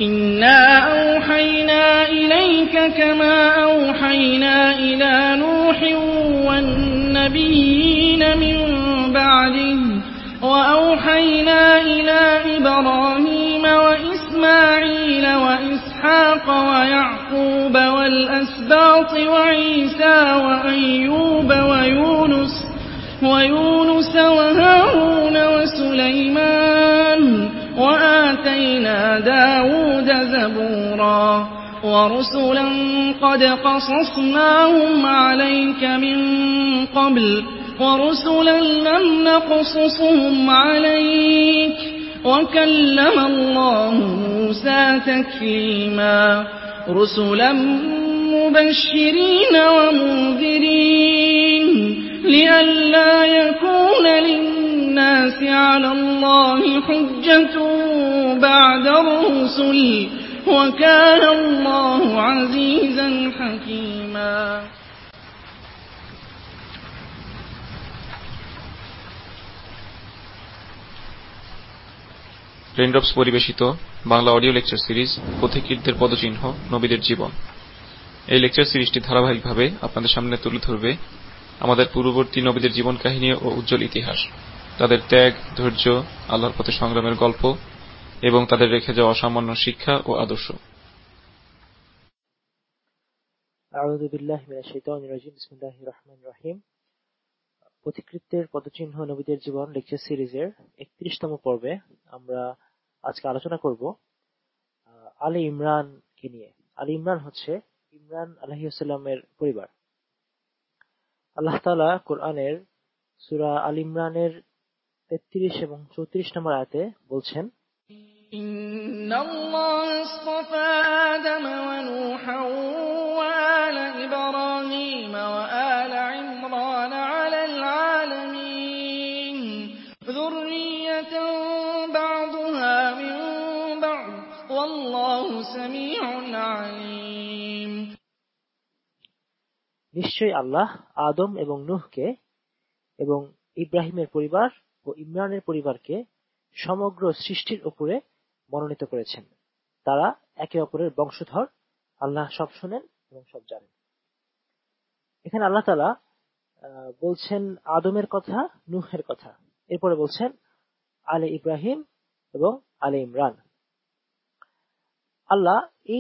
إنا أوحينا إليك كما أوحينا إلى نوح والنبيين من بعده وأوحينا إلى إبراهيم وإسماعيل وإسحاق ويعقوب والأسباط وعيسى وأيوب ويونس وهارون وسليمان وآتينا داود زبورا ورسلا قد قصصناهم عليك من قبل ورسلا لم نقصصهم عليك وكلم الله موسى تكليما رسلا مبشرين ومنذرين لئلا يكون للناس على الله حجة بعد الرسل وكان الله عزيزا حكيما Raindrops পরিবেশিত Bangla audio lecture series পথিকৃতদের পদচিহ্ন নবীদের জীবন। এই লেকচার সিরিজটি ধারাবাহিকভাবে আপনাদের সামনে তুলে ধরবে আমাদের পূর্ববর্তী নবীদের জীবন কাহিনী ও উজ্জ্বল ইতিহাস, তাদের ত্যাগ, ধৈর্য, আল্লাহর পথে সংগ্রামের গল্প এবং তাদের রেখে যাওয়া অসামান্য শিক্ষা ও আদর্শ। আউযু বিল্লাহি মিনাশ শাইতানির রাজিম। বিসমিল্লাহির রহমানির রহিম। পথিকৃতদের পদচিহ্ন নবীদের জীবন লেকচার সিরিজের 31তম পর্বে আমরা আজকে আলোচনা করব আলী ইমরানকে নিয়ে। আলী ইমরান হচ্ছে ইমরান আলাইহিস সালামের পরিবার। আল্লাহ তাআলা কোরআনের সূরা আল ইমরানের 33 এবং 34 নম্বর আয়াতে বলছেন, ইন্নাল্লাহা আসতাফা আদম ওয়া নূহা ওয়া আলা ইব্রাহিম ওয়া আলা ইমরান আলাল আলামিন যুররিয়াতান বা'দুহা মিন বা'দ ওয়াল্লাহু সামিউন আলীম। নিশ্চয়ই আল্লাহ আদম এবং নূহকে এবং ইব্রাহিমের পরিবার ও ইমরানের পরিবারকে সমগ্র সৃষ্টির উপরে মনোনীত করেছেন। তারা একে অপরের বংশধর। আল্লাহ সব শোনেন এবং সব জানেন। এখানে আল্লাহ তাআলা বলছেন আদমের কথা, নূহের কথা, এরপরে বলছেন আলে ইব্রাহিম এবং আলে ইমরান। আল্লাহ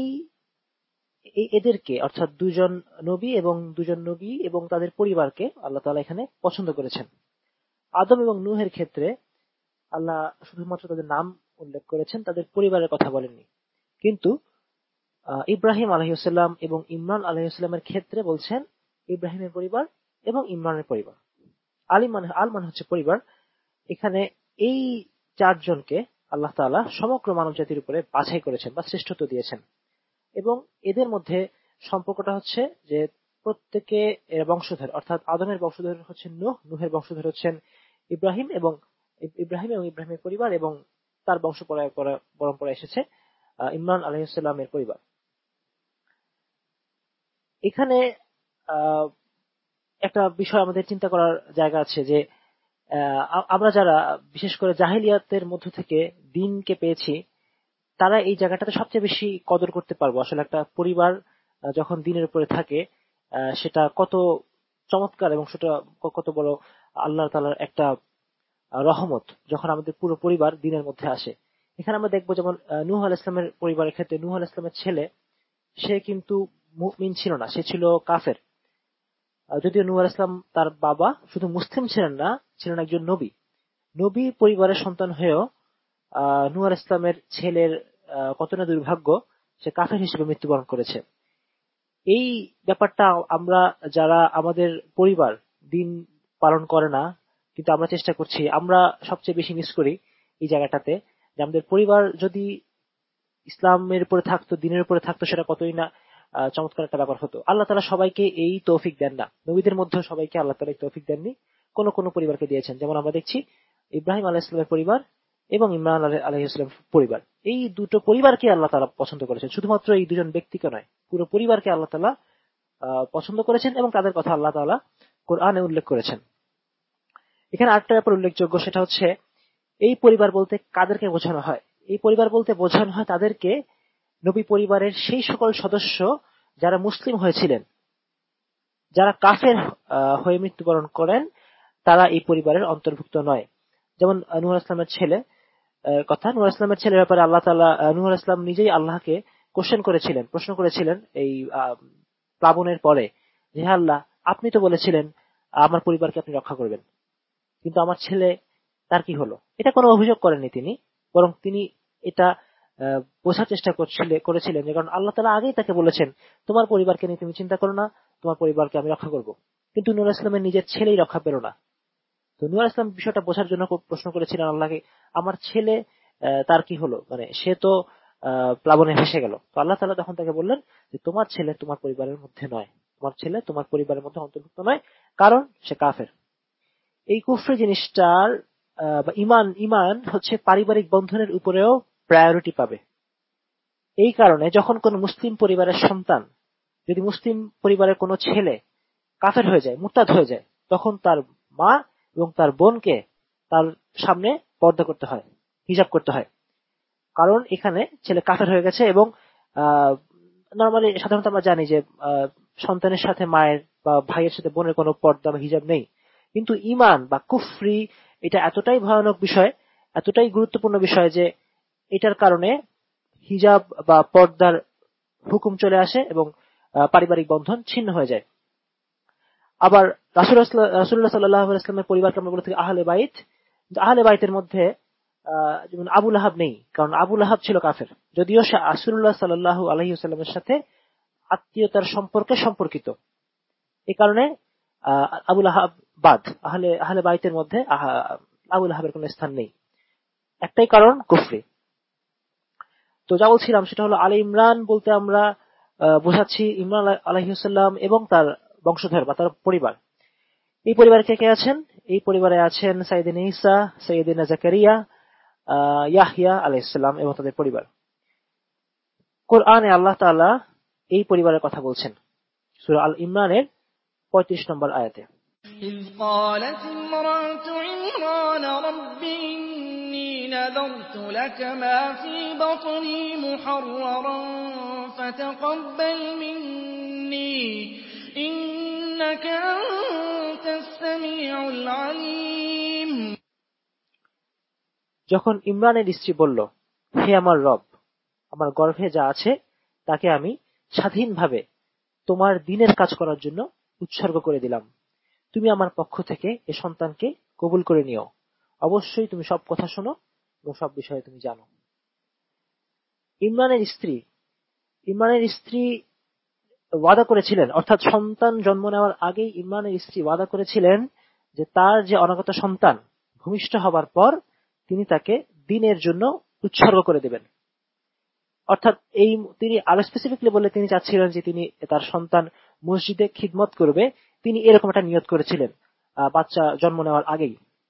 এদেরকে অর্থাৎ দুজন নবী এবং তাদের পরিবারকে আল্লাহ তাআলা এখানে পছন্দ করেছেন। আদম এবং নূহের ক্ষেত্রে আল্লাহ শুধুমাত্র তাদের নাম উল্লেখ করেছেন, তাদের পরিবারের কথা বলেননি। কিন্তু ইব্রাহিম আলাইহিস সালাম এবং ইমরান আলাইহিস সালামের ক্ষেত্রে বলছেন ইব্রাহিমের পরিবার এবং ইমরানের পরিবার। আল মানে হচ্ছে পরিবার। এখানে এই চারজনকে আল্লাহ তাআলা সমগ্র মানব জাতির উপরে বাছাই করেছেন বা শ্রেষ্ঠত্ব দিয়েছেন এবং এদের মধ্যে সম্পর্কটা হচ্ছে যে প্রত্যেকে বংশধর, অর্থাৎ আদমের বংশধর হচ্ছেন নূহ, নূহের বংশধর হচ্ছেন ইব্রাহিম এবং ইব্রাহিমের পরিবার এবং তার বংশ পরম্পরা এসেছে ইমরান আলাইহিস সালামের পরিবার। এখানে একটা বিষয় আমাদের চিন্তা করার জায়গা আছে যে আমরা যারা বিশেষ করে জাহেলিয়াতের মধ্য থেকে দ্বীনকে পেয়েছি, তারা এই জায়গাটাতে সবচেয়ে বেশি কদর করতে পারবো। আসলে একটা পরিবার যখন দ্বীনের উপরে থাকে সেটা কত চমৎকার এবং সেটা কত বড় আল্লাহ তাআলার একটা রহমত যখন আমাদের পুরো পরিবার দ্বীনের মধ্যে আসে। এখানে আমরা দেখবো যেমন নূহ আলাইহিস সালামের পরিবারের ক্ষেত্রে নূহ আলাইহিস সালামের ছেলে সে কিন্তু মুমিন ছিল না, সে ছিল কাফের। যদিও নূহ আলাইহিস সালাম তার বাবা শুধু মুসলিম ছিলেন না, ছিলেন একজন নবী পরিবারের সন্তান হয়েও নূহ আলাইহিস সালামের ছেলের কত না দুর্ভাগ্য, সে কাফের হিসেবে মৃত্যুবরণ করেছে। এই ব্যাপারটা আমরা যারা আমাদের পরিবার দ্বীন পালন করে না কিন্তু আমরা চেষ্টা করছি, আমরা সবচেয়ে বেশি মিস করি এই জায়গাটাতে যে আমাদের পরিবার যদি ইসলামের উপরে থাকতো, দ্বীনের উপরে থাকতো, সেটা কতই না চমৎকার একটা ব্যাপার হতো। আল্লাহ তাআলা সবাইকে এই তৌফিক দেন না, নবীদের মধ্যে সবাইকে আল্লাহ তাআলা এই তৌফিক দেননি, কোন পরিবারকে দিয়েছেন। যেমন আমরা দেখছি ইব্রাহিম আলাইহিস সালামের পরিবার এবং ইমরান আলাইহিস সালামের পরিবার, এই দুটো পরিবারকে আল্লাহ তাআলা পছন্দ করেছেন। শুধুমাত্র এই দুজন ব্যক্তিকে নয়, পুরো পরিবারকে আল্লাহ তাআলা পছন্দ করেছেন এবং তাদের কথা আল্লাহ তাআলা কোরআনে উল্লেখ করেছেন। এখানে আরেকটা ব্যাপার উল্লেখযোগ্য, সেটা হচ্ছে এই পরিবার বলতে কাদেরকে বোঝানো হয়। এই পরিবার বলতে বোঝানো হয় তাদেরকে নবী পরিবারের সেই সকল সদস্য যারা মুসলিম হয়েছিলেন, যারা কাফের হয়ে মৃত্যুবরণ করেন, তারা এই পরিবারের অন্তর্ভুক্ত নয়। যেমন নূহ আলাইহিস সালামের ছেলে কথা, নূহ আলাইহিস সালামের ছেলের ব্যাপারে আল্লাহ তাআলা, নূহ আলাইহিস সালাম নিজেই আল্লাহকে প্রশ্ন করেছিলেন এই প্লাবনের পরে, যে হে আল্লাহ, আপনি তো বলেছিলেন আমার পরিবারকে আপনি রক্ষা করবেন, কিন্তু আমার ছেলে তার কি হলো? এটা কোনো অভিযোগ করেননি তিনি, বরং তিনি এটা বোঝার চেষ্টা করেছিলেন, যে কারণ আল্লাহ তাআলা আগেই তাকে বলেছেন তোমার পরিবারকে নিয়ে তুমি চিন্তা করো না, তোমার পরিবারকে আমি রক্ষা করব। কিন্তু নূহ আলাইহিস সালামের নিজের ছেলেই রক্ষা পেল না। তো নূহ আলাইহিস সালাম বিষয়টা বোঝার জন্য প্রশ্ন করেছিলেন আল্লাহকে, আমার ছেলে তার কি হলো, মানে সে তো প্লাবনে ভেসে গেল। তো আল্লাহ তাআলা তখন তাকে বললেন যে তোমার ছেলে তোমার পরিবারের মধ্যে নয়, তোমার ছেলে তোমার পরিবারের মধ্যে অন্তর্ভুক্ত নয়, কারণ সে কাফের। এই কুফরি জিনিসটার বা ইমান হচ্ছে পারিবারিক বন্ধনের উপরেও প্রায়োরিটি পাবে। এই কারণে যখন কোন মুসলিম পরিবারের সন্তান, যদি মুসলিম পরিবারের কোনো ছেলে কাফের হয়ে যায়, মুরতাদ হয়ে যায়, তখন তার মা এবং তার বোনকে তার সামনে পর্দা করতে হয়, হিজাব করতে হয়। কারণ এখানে ছেলে কাফের হয়ে গেছে এবং নরমালি সাধারণত আমরা জানি যে সন্তানের সাথে মায়ের বা ভাইয়ের সাথে বোনের কোনো পর্দা বা হিজাব নেই। কিন্তু ঈমান বা কুফরি এটা এতটাই ভয়ানক বিষয়, এতটাই গুরুত্বপূর্ণ বিষয় যে এটার কারণে হিজাব বা পর্দার হুকুম চলে আসে এবং পারিবারিক বন্ধন ছিন্ন হয়ে যায়। আবার রাসূলুল্লাহ সাল্লাল্লাহু আলাইহি ওয়াসাল্লামের পরিবারকে আমরা বলে থাকি আহলে বাইত। আহলে বাইতের মধ্যে যেমন আবু লাহাব নেই, কারণ আবু লাহাব ছিল কাফের, যদিও সে রাসূলুল্লাহ সাল্লাল্লাহু আলাইহি ওয়াসাল্লামের সাথে আত্মীয়তার সম্পর্কে সম্পর্কিত। এই কারণে আবু লাহাব বাদ, আহলে বাইতের মধ্যে আবু লাহাবের কোনো স্থান নেই। একটাই কারণ, কুফরি। তো যা বলছিলাম সেটা হলো আলে ইমরান বলতে আমরা বোঝাচ্ছি ইমরান আলাইহিস সালাম এবং তার বংশধর বা তার পরিবার। এই পরিবারে কে কে আছেন? এই পরিবারে আছেন সাইয়েদিনা ঈসা, সাইয়েদিনা জাকারিয়া, ইয়াহইয়া আলাইহিস সালাম এবং তাদের পরিবার। কোরআনে আল্লাহ তাআলা এই পরিবারের কথা বলছেন সূরা আল ইমরানের 35 নম্বর আয়াতে। إذ قالت امرأة عمران رب إني نذرت لك ما في بطني محررا فتقبل مني إنك أنت السميع العليم। যখন ইমরানের স্ত্রী বলল, হে আমার রব, আমার গর্ভে যা আছে তাকে আমি স্বাধীনভাবে তোমার দ্বীনের কাজ করার জন্য উৎসর্গ করে দিলাম, তুমি আমার পক্ষ থেকে এ সন্তানকে কবুল করে নিও, অবশ্যই তুমি সব কথা শোনো এবং সব বিষয়ে তুমি জানো। ইমরানের স্ত্রী ওয়াদা করেছিলেন, অর্থাৎ সন্তান জন্ম নেওয়ার আগেই ইমরানের স্ত্রী ওয়াদা করেছিলেন যে তার যে অনাগত সন্তান ভূমিষ্ঠ হবার পর তিনি তাকে দ্বীনের জন্য উৎসর্গ করে দেবেন। অর্থাৎ তিনি আরো স্পেসিফিকলি বলে তিনি চাচ্ছিলেন যে তিনি তার সন্তান মসজিদে খিদমত করবে, তিনি এরকম একটা নিয়ত করেছিলেন বাচ্চা জন্ম নেওয়ার আগেই।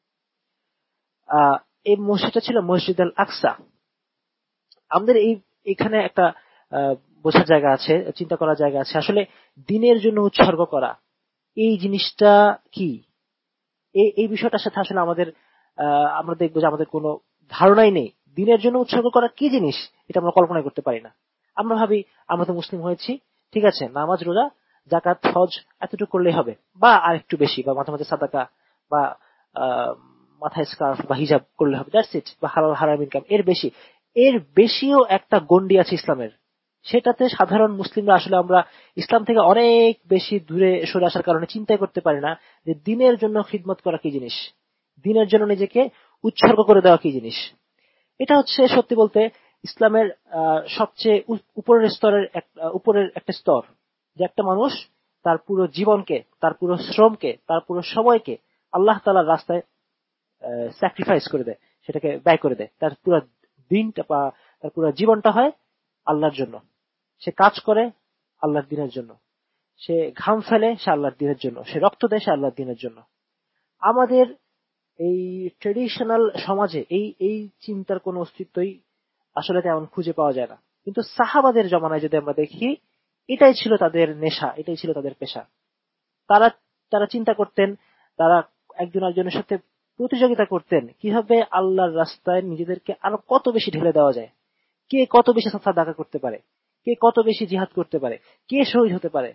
এই মসজিদটা ছিল মসজিদ আল আকসা। আমাদের এখানে একটা বোঝার জায়গা আছে, চিন্তা করার জায়গা আছে, আসলে দ্বীনের জন্য উৎসর্গ করা এই জিনিসটা কি, এই বিষয়টার সাথে আসলে আমরা দেখবো যে আমাদের কোনো ধারণাই নেই। দ্বীনের জন্য উৎসর্গ করা কি জিনিস এটা আমরা কল্পনা করতে পারি না। আমরা ভাবি আমরা তো মুসলিম হয়েছি, ঠিক আছে, নামাজ রোজা যাকাত হজ এতটুকু করলেই হবে, বা আর একটু বেশি, বা মাঝে মাঝে সাদাকা বা মাথায় স্কার্ফ বা হিজাব করলে হবে, দ্যাটস ইট, বা হালাল হারাম ইনকাম। এর বেশিও একটা গণ্ডি আছে ইসলামের, সেটাতে সাধারণ মুসলিমরা আসলে আমরা ইসলাম থেকে অনেক বেশি দূরে সরে আসার কারণে চিন্তাই করতে পারি না যে দ্বীনের জন্য খিদমত করা কি জিনিস, দ্বীনের জন্য নিজেকে উৎসর্গ করে দেওয়া কি জিনিস। এটা হচ্ছে সত্যি বলতে ইসলামের সবচেয়ে উপরের একটা স্তর, যে একটা মানুষ তার পুরো জীবনকে, তার পুরো শ্রমকে, তার পুরো সময়কে আল্লাহ তাআলার রাস্তায় স্যাক্রিফাইস করে দেয়, সেটাকে ব্যয় করে দেয়। তার পুরো দিনটা বা তার পুরো জীবনটা হয় আল্লাহর জন্য। সে কাজ করে আল্লাহর দ্বীনের জন্য, সে ঘাম ফেলে সে আল্লাহর দ্বীনের জন্য, সে রক্ত দেয় সে আল্লাহর দ্বীনের জন্য। আমাদের এই ট্রেডিশনাল সমাজে এই চিন্তার কোনো অস্তিত্বই আসলে তেমন খুঁজে পাওয়া যায় না। কিন্তু সাহাবাদের জমানায় যদি আমরা দেখি, এটাই ছিল তাদের নেশা, এটাই ছিল তাদের পেশা। তারা চিন্তা করতেন, তারা একজন আরেকজনের সাথে প্রতিযোগিতা করতেন কিভাবে আল্লাহর রাস্তায় নিজেদেরকে আরো কত বেশি ঢেলে দেওয়া যায়, কে কত বেশি সাদাকা করতে পারে, কে কত বেশি জিহাদ করতে পারে, কে শহীদ হতে পারে।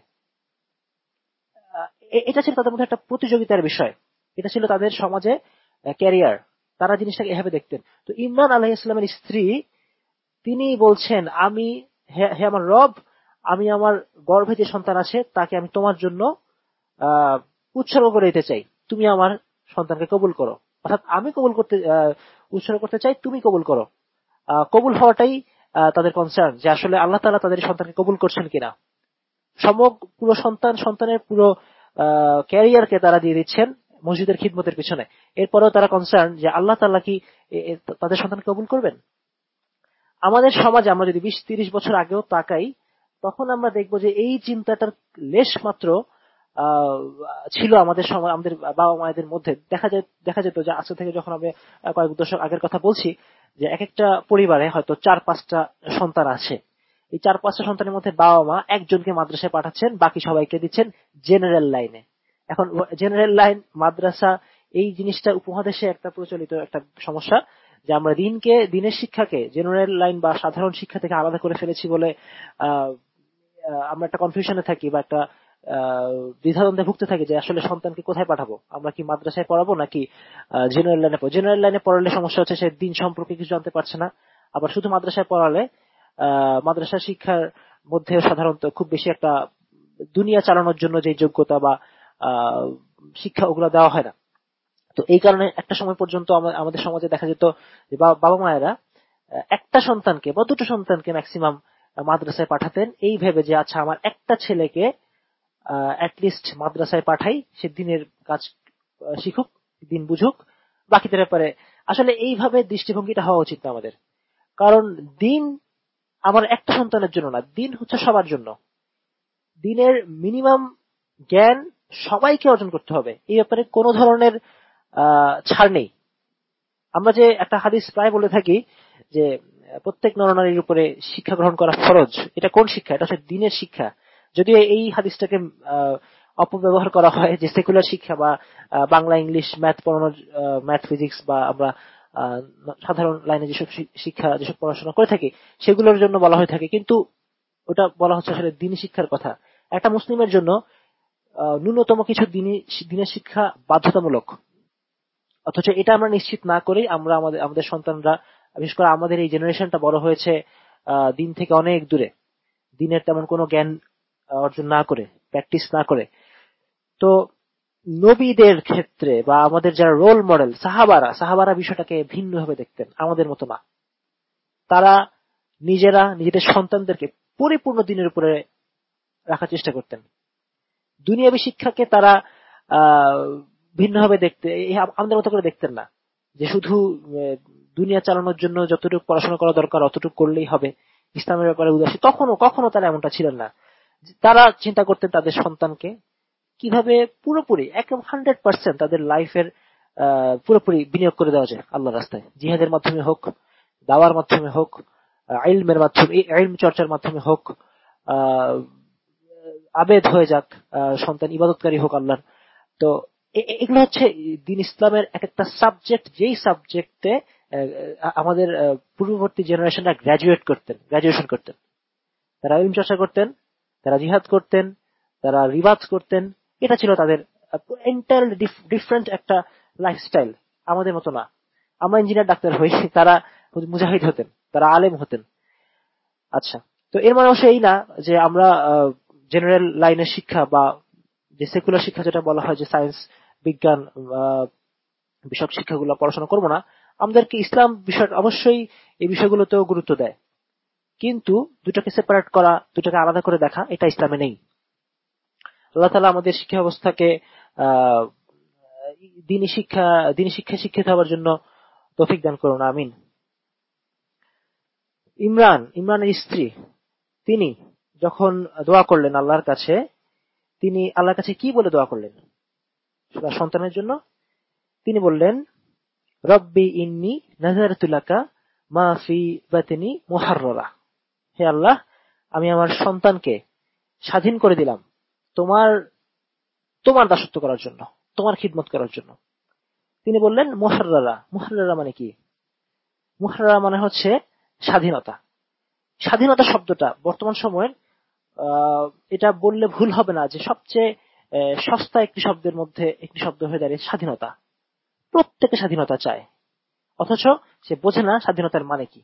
এটা ছিল তাদের মধ্যে একটা প্রতিযোগিতার বিষয়, এটা ছিল তাদের সমাজে ক্যারিয়ার, তারা জিনিসটাকে এভাবে দেখতেন। তো ইমরান আলাইহিস সালামের স্ত্রী তিনি বলছেন, আমি হে আমার রব, আমি আমার গর্ভে যে সন্তান আছে তাকে আমি তোমার জন্য উৎসর্গ করে দিতে চাই, তুমি আমার সন্তানকে কবুল করো। অর্থাৎ আমি কবুল করতে উৎসর্গ করতে চাই, তুমি কবুল করো। কবুল হওয়াটাই তাদের কনসার্ন, যে আসলে আল্লাহ তাআলা তাদের সন্তানকে কবুল করছেন কিনা। পুরো সন্তানের পুরো ক্যারিয়ারকে তারা দিয়ে দিচ্ছেন মসজিদের খিদমতের পিছনে। এরপরেও তারা কনসার্ন যে আল্লাহ তাআলা কি তাদের সন্তানকে কবুল করবেন। আমাদের সমাজে আমরা যদি 20-30 বছর আগেও তাকাই, তখন আমরা দেখব যে এই চিন্তাটার লেশ মাত্র ছিল আমাদের বাবা মায়েদের মধ্যে। দেখা যেত যে আজকে থেকে যখন আমি কয়েক দশক আগের কথা বলছি, যে এক একটা পরিবারে হয়তো 4-5টা সন্তান আছে। এই 4-5টা সন্তানের মধ্যে বাবা মা একজনকে মাদ্রাসায় পাঠাচ্ছেন, বাকি সবাইকে দিচ্ছেন জেনারেল লাইনে। এখন জেনারেল লাইন মাদ্রাসা এই জিনিসটা উপমহাদেশে একটা প্রচলিত একটা সমস্যা, যে আমরা দিনের শিক্ষাকে জেনারেল লাইন বা সাধারণ শিক্ষা থেকে আলাদা করে ফেলেছি বলে আমরা একটা কনফিউশনে থাকি বা একটা দ্বিধাদ্বন্দ্বে ভুগতে থাকি যে আসলে সন্তানকে কোথায় পাঠাবো, আমরা কি মাদ্রাসায় পড়াবো নাকি জেনারেল লাইনে পড়াবো। জেনারেল লাইনে পড়ালে সমস্যা হচ্ছে সে দিন সম্পর্কে কিছু জানতে পারছে না, আবার শুধু মাদ্রাসায় পড়ালে মাদ্রাসা শিক্ষার মধ্যে সাধারণত খুব বেশি একটা দুনিয়া চালানোর জন্য যে যোগ্যতা বা শিক্ষা ওগুলো দেওয়া হয় না। তো এই কারণে একটা সময় পর্যন্ত আমাদের সমাজে দেখা যেত যে বাবা মায়েরা একটা সন্তানকে বা দুটো সন্তানকে ম্যাক্সিমাম মাদ্রাসায় পাঠাতেন, এই ভেবে যে আচ্ছা আমার একটা ছেলেকে অ্যাটলিস্ট মাদ্রাসায় পাঠাই, সে দিনের কাজ শিখুক, দিন বুঝুক, বাকিদের ব্যাপারে। আসলে এইভাবে দৃষ্টিভঙ্গিটা হওয়া উচিত না আমাদের। কারণ দিন আমার একটা সন্তানের জন্য না, দিন হচ্ছে সবার জন্য। দিনের মিনিমাম জ্ঞান সবাইকে অর্জন করতে হবে, এই ব্যাপারে কোনো ধরনের ছাড় নেই। আমরা যে একটা হাদিস প্রায় বলে থাকি যে প্রত্যেক নরনারীর উপরে শিক্ষা গ্রহণ করা ফরজ, এটা কোন শিক্ষা? এটা হচ্ছে দিনের শিক্ষা। যদিও এই হাদিসটাকে অপব্যবহার করা হয় যে সেকুলার শিক্ষা বা বাংলা ইংলিশ ম্যাথ পড়ানোর, ম্যাথ ফিজিক্স বা আমরা সাধারণ লাইনে যেসব শিক্ষা যেসব পড়াশোনা করে থাকি সেগুলোর জন্য বলা হয়ে থাকে, কিন্তু ওটা বলা হচ্ছে আসলে দিনী শিক্ষার কথা। একটা মুসলিমের জন্য ন্যূনতম কিছু দিনের শিক্ষা বাধ্যতামূলক, অথচ এটা আমরা নিশ্চিত না করেই আমরা আমাদের সন্তানরা, বিশেষ করে আমাদের এই জেনারেশনটা বড় হয়েছে দিন থেকে অনেক দূরে, দিনের তেমন কোনো জ্ঞান অর্জন না করে, প্র্যাকটিস না করে। তো নবীদের ক্ষেত্রে বা আমাদের যারা রোল মডেল সাহাবারা বিষয়টাকে ভিন্নভাবে দেখতেন, আমাদের মতো না। তারা নিজেদের সন্তানদেরকে পরিপূর্ণ দিনের উপরে রাখার চেষ্টা করতেন। দুনিয়াবী শিক্ষাকে তারা ভিন্নভাবে আমাদের মতো করে দেখতেন না, যে শুধু দুনিয়া চালানোর জন্য যতটুকু পড়াশোনা করা দরকার অতটুকু করলেই হবে, ইসলামের ব্যাপারে উদাসীন। কখনো তারা এমনটা ছিলেন না। তারা চিন্তা করতেন তাদের সন্তানকে কিভাবে পুরোপুরি 100% তাদের লাইফের পুরোপুরি বিনিয়োগ করে দেওয়া যায় আল্লাহর রাস্তায়, জিহাদের মাধ্যমে হোক, দাওয়ার মাধ্যমে হোক, ইলমের মাধ্যমে, ইলম চর্চার মাধ্যমে হোক, আবেদ হয়ে যাক, সন্তান ইবাদতকারী হোক আল্লাহর। তো এগুলো হচ্ছে দিন ইসলামের এক একটা সাবজেক্ট, যেই সাবজেক্টে আমাদের পূর্ববর্তী জেনারেশনরা গ্রাজুয়েশন করতেন। তারা ইলম চর্চা করতেন, তারা জিহাদ করতেন, তারা রিবাদ করতেন। এটা ছিল তাদের এন্টায়ারলি ডিফারেন্ট একটা লাইফস্টাইল, আমাদের মতো না। আমরা ইঞ্জিনিয়ার ডাক্তার হই, তারা মুজাহিদ হতেন, তারা আলেম হতেন। আচ্ছা, তো এর মানে অবশ্য এই না যে আমরা জেনারেল লাইনের শিক্ষা বা যে সেকুলার শিক্ষা যেটা বলা হয় যে সায়েন্স বিজ্ঞান বিষয়ক শিক্ষাগুলো পড়াশোনা করবো না। আমাদেরকে ইসলাম বিষয় অবশ্যই এই বিষয়গুলোতেও গুরুত্ব দেয়, কিন্তু দুটাকে সেপারেট করা, দুটাকে আলাদা করে দেখা, এটা ইসলামে নেই। আল্লাহ তাআলা আমাদের শিক্ষা ব্যবস্থাকে দ্বীনি শিক্ষা শিক্ষিত হওয়ার জন্য তৌফিক দান করুন, আমিন। ইমরানের স্ত্রী তিনি যখন দোয়া করলেন আল্লাহর কাছে, তিনি আল্লাহর কাছে কি বলে দোয়া করলেন সন্তানের জন্য? তিনি বললেন, রব্বি ইন্নী নাযারতু লাকা মা ফি বাতনি মুহাররারা। হে আল্লাহ, আমি আমার সন্তানকে স্বাধীন করে দিলাম তোমার দাসত্ব করার জন্য, তোমার খিদমত করার জন্য। তিনি বললেন মুহাররারা মানে কি? মুহাররারা মানে হচ্ছে স্বাধীনতা। স্বাধীনতা শব্দটা বর্তমান সময়ের এটা বললে ভুল হবে না যে সবচেয়ে সস্তা একটি শব্দের মধ্যে একটি শব্দ হয়ে দাঁড়িয়ে স্বাধীনতা। প্রত্যেকে স্বাধীনতা চায়, অথচ সে বোঝে না স্বাধীনতার মানে কি।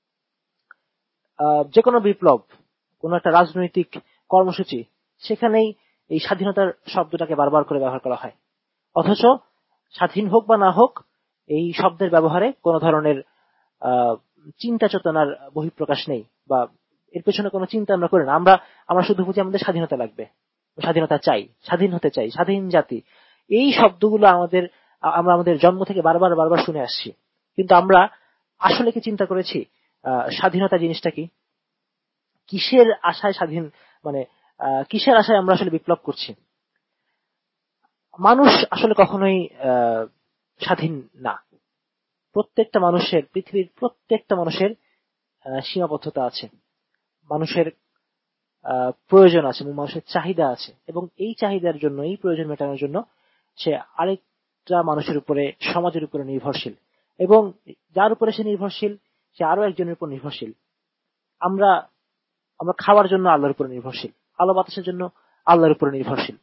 যে কোনো বিপ্লব, কোন একটা রাজনৈতিক কর্মসূচি, সেখানেই এই স্বাধীনতার শব্দটাকে বারবার করে ব্যবহার করা হয়, অথচ স্বাধীন হোক বা না হোক এই শব্দের ব্যবহারে কোন ধরনের চিন্তা চেতনার বহিঃপ্রকাশ নেই, বা এর পেছনে কোনো চিন্তা আমরা করি না। আমরা শুধু বুঝি আমাদের স্বাধীনতা লাগবে, স্বাধীনতা চাই, স্বাধীন হতে চাই, স্বাধীন জাতি। এই শব্দগুলো আমরা আমাদের জন্ম থেকে বারবার শুনে আসছি, কিন্তু আমরা আসলে কি চিন্তা করেছি স্বাধীনতা জিনিসটা কি? কিসের আশায় স্বাধীন, মানে কিসের আশায় আমরা আসলে বিপ্লব করছি? মানুষ আসলে কখনোই স্বাধীন না। প্রত্যেকটা মানুষের, পৃথিবীর প্রত্যেকটা মানুষের সীমাবদ্ধতা আছে, মানুষের প্রয়োজন আছে, মানুষের চাহিদা আছে, এবং এই চাহিদার জন্য, এই প্রয়োজন মেটানোর জন্য সে আরেকটা মানুষের উপরে, সমাজের উপরে নির্ভরশীল, এবং যার উপরে সে নির্ভরশীল সে আরো একজনের উপর নির্ভরশীল। আমরা খাওয়ার জন্য আল্লাহর উপর নির্ভরশীল, আলো বাতাসের জন্য আল্লাহর উপর নির্ভরশীল।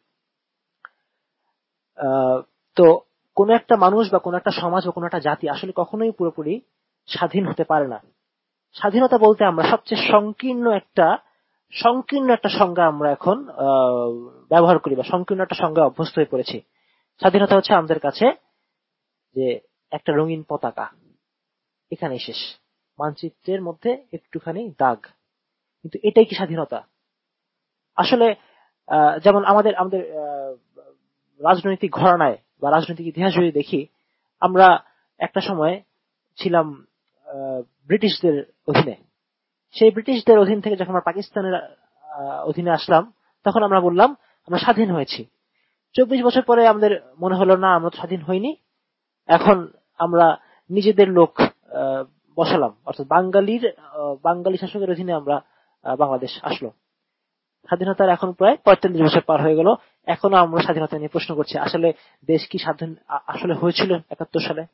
তো কোন একটা মানুষ বা কোন একটা সমাজ বা কোন একটা জাতি আসলে কখনোই পুরোপুরি স্বাধীন হতে পারে না। স্বাধীনতা বলতে আমরা সবচেয়ে সংকীর্ণ একটা সংজ্ঞা আমরা এখন ব্যবহার করি, বা সংকীর্ণ একটা সংজ্ঞা অভ্যস্ত হয়ে পড়েছি। স্বাধীনতা হচ্ছে আমাদের কাছে যে একটা রঙিন পতাকা, এখানেই শেষ, মানচিত্রের মধ্যে একটুখানি দাগ। কিন্তু এটাই কি স্বাধীনতা? আসলে যেমন আমাদের রাজনৈতিক ঘরানায় বা রাজনৈতিক ইতিহাস যদি দেখি, আমরা একটা সময় ছিলাম ব্রিটিশদের অধীনে। সেই ব্রিটিশদের অধীন থেকে যখন আমরা পাকিস্তানের অধীনে আসলাম, তখন আমরা বললাম আমরা স্বাধীন হয়েছি। 24 বছর পরে আমাদের মনে হলো না, আমরা স্বাধীন হইনি, এখন আমরা নিজেদের লোক বসালাম, অর্থাৎ বাঙালি শাসকের অধীনে আমরা বাংলাদেশ আসলো। স্বাধীনতার এখন প্রায় 45 বছর পার হয়ে গেল, এখনো আমরা স্বাধীনতা নিয়ে প্রশ্ন করছি। আসলে দেশ কি স্বাধীন আসলে হয়েছিল 71 সালে?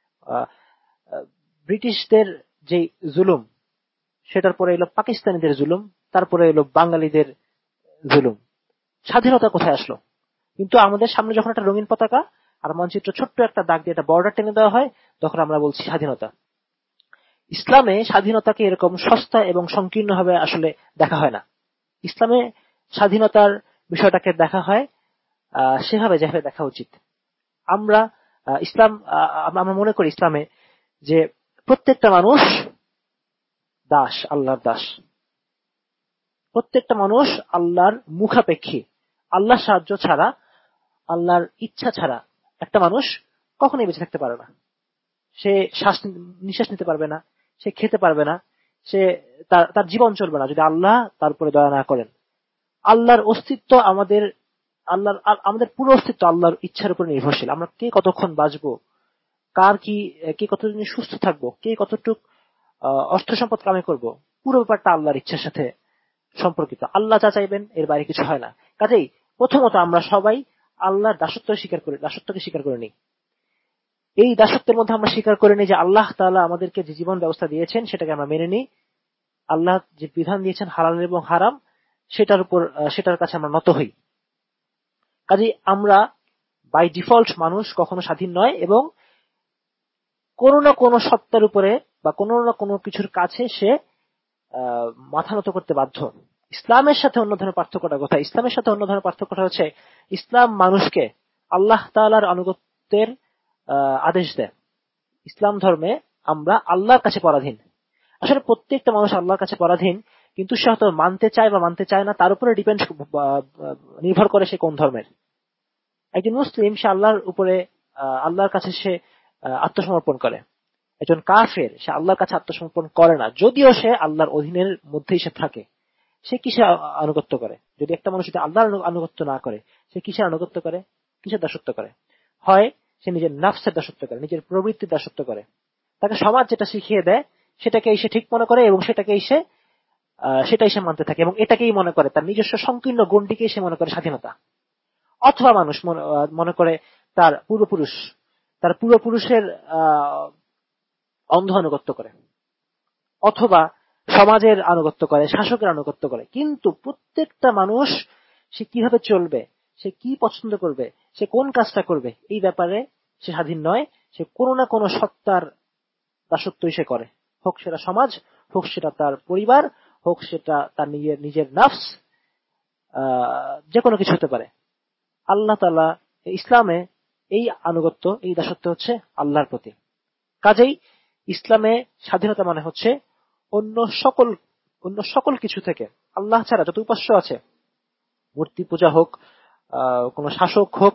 ব্রিটিশদের যে জুলুম, সেটার পরে এলো পাকিস্তানিদের জুলুম, তারপরে এলো বাঙালিদের জুলুম। স্বাধীনতা কোথায় আসলো? কিন্তু আমাদের সামনে যখন একটা রঙিন পতাকা আর মানচিত্র ছোট্ট একটা দাগ দিয়ে একটা বর্ডার টেনে দেওয়া হয়, তখন আমরা বলছি স্বাধীনতা। ইসলামে স্বাধীনতাকে এরকম সস্তা এবং সংকীর্ণ ভাবে আসলে দেখা হয় না। ইসলামে স্বাধীনতার বিষয়টাকে দেখা হয় সেভাবে যেভাবে দেখা উচিত। আমরা মনে করি ইসলামে যে প্রত্যেকটা মানুষ দাস, আল্লাহর দাস। প্রত্যেকটা মানুষ আল্লাহর মুখাপেক্ষী। আল্লাহর সাহায্য ছাড়া, আল্লাহর ইচ্ছা ছাড়া একটা মানুষ কখনোই বেঁচে থাকতে পারে না। সে নিঃশ্বাস নিতে পারবে না, সে খেতে পারবে না, সে তার জীবন চলবে না যদি আল্লাহ তার উপরে দয়া না করেন। আল্লাহর অস্তিত্ব আমাদের পুরো অস্তিত্ব আল্লাহর ইচ্ছার উপর নির্ভরশীল। আমরা কে কতক্ষণ বাঁচবো, কে কতদিন সুস্থ থাকবো, কে কতটুক অর্থ সম্পদ কামাই করবো, পুরো ব্যাপারটা আল্লাহর ইচ্ছার সাথে সম্পর্কিত। আল্লাহ যা চাইবেন এর বাইরে কিছু হয় না। কাজেই প্রথমত আমরা সবাই আল্লাহর দাসত্বকে স্বীকার করে নিই। এই দাসত্বের মধ্যে আমরা স্বীকার করে নিই যে আল্লাহ তাআলা আমাদেরকে যে জীবন ব্যবস্থা দিয়েছেন সেটাকে আমরা মেনে নিই। আল্লাহ যে বিধান দিয়েছেন হালাল এবং হারাম, সেটার কাছে আমরা নত হই। কাজেই আমরা বাই ডিফল্ট মানুষ কখনো স্বাধীন নয়, এবং কোনো না কোনো সত্তার উপরে বা কোনো না কোনো কিছুর কাছে সে মাথা নত করতে বাধ্য। ইসলামের সাথে অন্য ধরনের পার্থক্যটা হচ্ছে ইসলাম মানুষকে আল্লাহ তাআলার আনুগত্যের আদেশ দেয়। ইসলাম ধর্মে আমরা আল্লাহর কাছে পরাধীন। আসলে প্রত্যেকটা মানুষ আল্লাহর কাছে পরাধীন, কিন্তু সে হয়তো মানতে চায় বা মানতে চায় না, তার উপরে নির্ভর করে সে কোন ধর্মের। একজন মুসলিম সে আল্লাহর কাছে সে আত্মসমর্পণ করে। একজন কাফের সে আল্লাহর কাছে আত্মসমর্পণ করে না, যদিও সে আল্লাহর অধীনের মধ্যেই সে থাকে। সে কিসে আনুগত্য করে? যদি একটা মানুষ যদি আল্লাহর আনুগত্য না করে, সে কিসের আনুগত্য করে, কিসের দাসত্ব করে? হয় সে নিজের নফসের দাসত্ব করে, নিজের প্রবৃত্তির দাসত্ব করে। তাকে সমাজ যেটা শিখিয়ে দেয় সেটাকেই সে ঠিক মনে করে, এবং সেটাই সে মানতে থাকে, এবং এটাকেই মনে করে তার নিজস্ব সংকীর্ণ গণ্ডিকেই সে মনে করে স্বাধীনতা। অথবা মানুষ মনে করে তার পূর্বপুরুষের অন্ধ আনুগত্য করে, অথবা সমাজের আনুগত্য করে, শাসকের আনুগত্য করে, কিন্তু প্রত্যেকটা মানুষ সে কিভাবে চলবে, সে কি পছন্দ করবে, সে কোন কাজটা করবে, এই ব্যাপারে সে স্বাধীন নয়। সে কোনো না কোনো সত্তার দাসত্বই সে করে, হোক সেটা সমাজ, হোক সেটা তার পরিবার, হোক সেটা তার নিজের নাফস, যে কোনো কিছু হতে পারে। আল্লাহ তাআলা ইসলামে এই আনুগত্য, এই দাসত্ব হচ্ছে আল্লাহর প্রতি। কাজেই ইসলামে স্বাধীনতা মানে হচ্ছে অন্য সকল কিছু থেকে, আল্লাহ ছাড়া যত উপাস্য আছে, মূর্তি পূজা হোক, কোন শাসক হোক,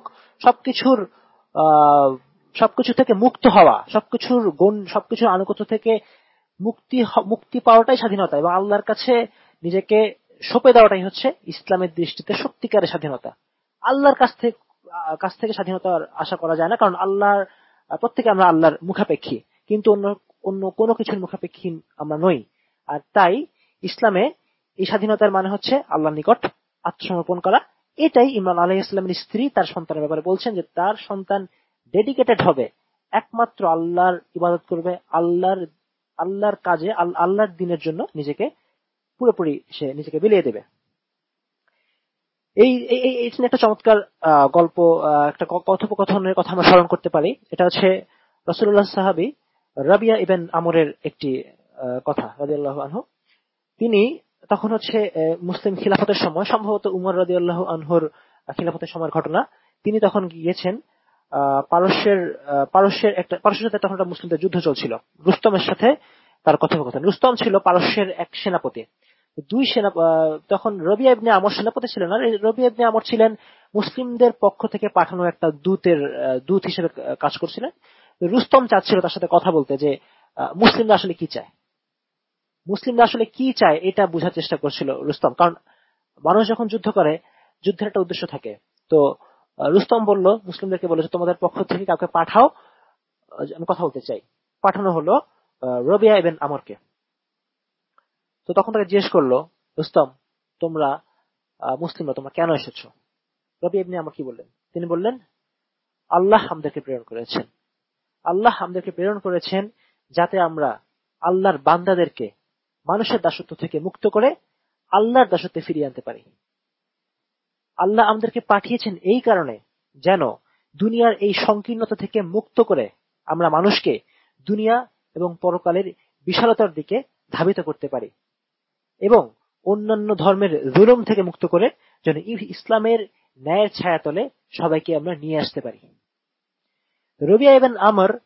সবকিছু থেকে মুক্ত হওয়া, সবকিছুর আনুগত্য থেকে মুক্তি পাওয়াটাই স্বাধীনতা, এবং আল্লাহর কাছে নিজেকে সঁপে দেওয়াটাই হচ্ছে ইসলামের দৃষ্টিতে সত্যিকারের স্বাধীনতা। আল্লাহর কাছ থেকে স্বাধীনতার আশা করা যায় না, কারণ প্রত্যেকে আমরা আল্লাহর মুখাপেক্ষী, কিন্তু অন্য কোনো কিছুর মুখাপেক্ষী আমরা নই। আর তাই ইসলামে এই স্বাধীনতার মানে হচ্ছে আল্লাহর নিকট আত্মসমর্পণ করা। এটাই ইমরান আলাইহিস সালামের স্ত্রী তার সন্তানের ব্যাপারে বলছেন, যে তার সন্তান ডেডিকেটেড হবে, একমাত্র আল্লাহর ইবাদত করবে, আল্লাহর কাজে, আল্লাহর দ্বীনের জন্য পুরোপুরি সে নিজেকে বিলিয়ে দেবে। এই একটা চমৎকার গল্প, একটা কথোপকথনের কথা আমরা স্মরণ করতে পারি। এটা হচ্ছে রাসূলুল্লাহ সাহাবী রাবিয়া ইবনে আমরের একটি কথা, রাদিয়াল্লাহু আনহু। তিনি তখন হচ্ছে মুসলিম খিলাফতের সময়, সম্ভবত উমর রাদিয়াল্লাহু আনহুর খিলাফতের সময়ের ঘটনা। তিনি তখন গিয়েছেন পারস্যের সাথে তখন একটা মুসলিমদের যুদ্ধ চলছিল। রুস্তমের সাথে তার কথোপকথন। রুস্তম ছিল পারস্যের এক সেনাপতি। তখন রবিয়া ইবনে আমর সেনাপতি ছিলেন না, রবিয়া ইবনে আমর ছিলেন মুসলিমদের পক্ষ থেকে পাঠানো একটা দূত হিসেবে কাজ করছিলেন। রুস্তম চাচ্ছিল তার সাথে কথা বলতে, যে মুসলিমরা আসলে কি চায় এটা বোঝার চেষ্টা করছিল রুস্তম। কারণ মানুষ যখন যুদ্ধ করে, যুদ্ধের একটা উদ্দেশ্য থাকে। তো রুস্তম মুসলিমদেরকে বলল যে তোমাদের পক্ষ থেকে কাউকে পাঠাও, আমি কথা বলতে চাই। পাঠানো হলো রবিয়া ইবনে আমরকে। তো তখন তাকে জিজ্ঞেস করলো, রুস্তম, মুসলিমরা তোমরা কেন এসেছো? রবিয়া ইবনে আমর কি বললেন? তিনি বললেন, আল্লাহ আমাদেরকে প্রেরণ করেছেন যাতে আমরা আল্লাহর বান্দাদেরকে মানুষের দাসত্ব থেকে মুক্ত করে আল্লাহর দাসত্বে ফিরিয়ে আনতে পারি। আল্লাহ আমাদেরকে পাঠিয়েছেন এই কারণে, যেন দুনিয়ার এই সংকীর্ণতা থেকে মুক্ত করে আমরা মানুষকে দুনিয়া এবং পরকালের বিশালতার দিকে ধাবিত করতে পারি, এবং অন্যান্য ধর্মের জুলুম থেকে মুক্ত করে যেন ইসলামের ন্যায়ের ছায়াতলে সবাইকে আমরা নিয়ে আসতে পারি। রবিয়া ইবনে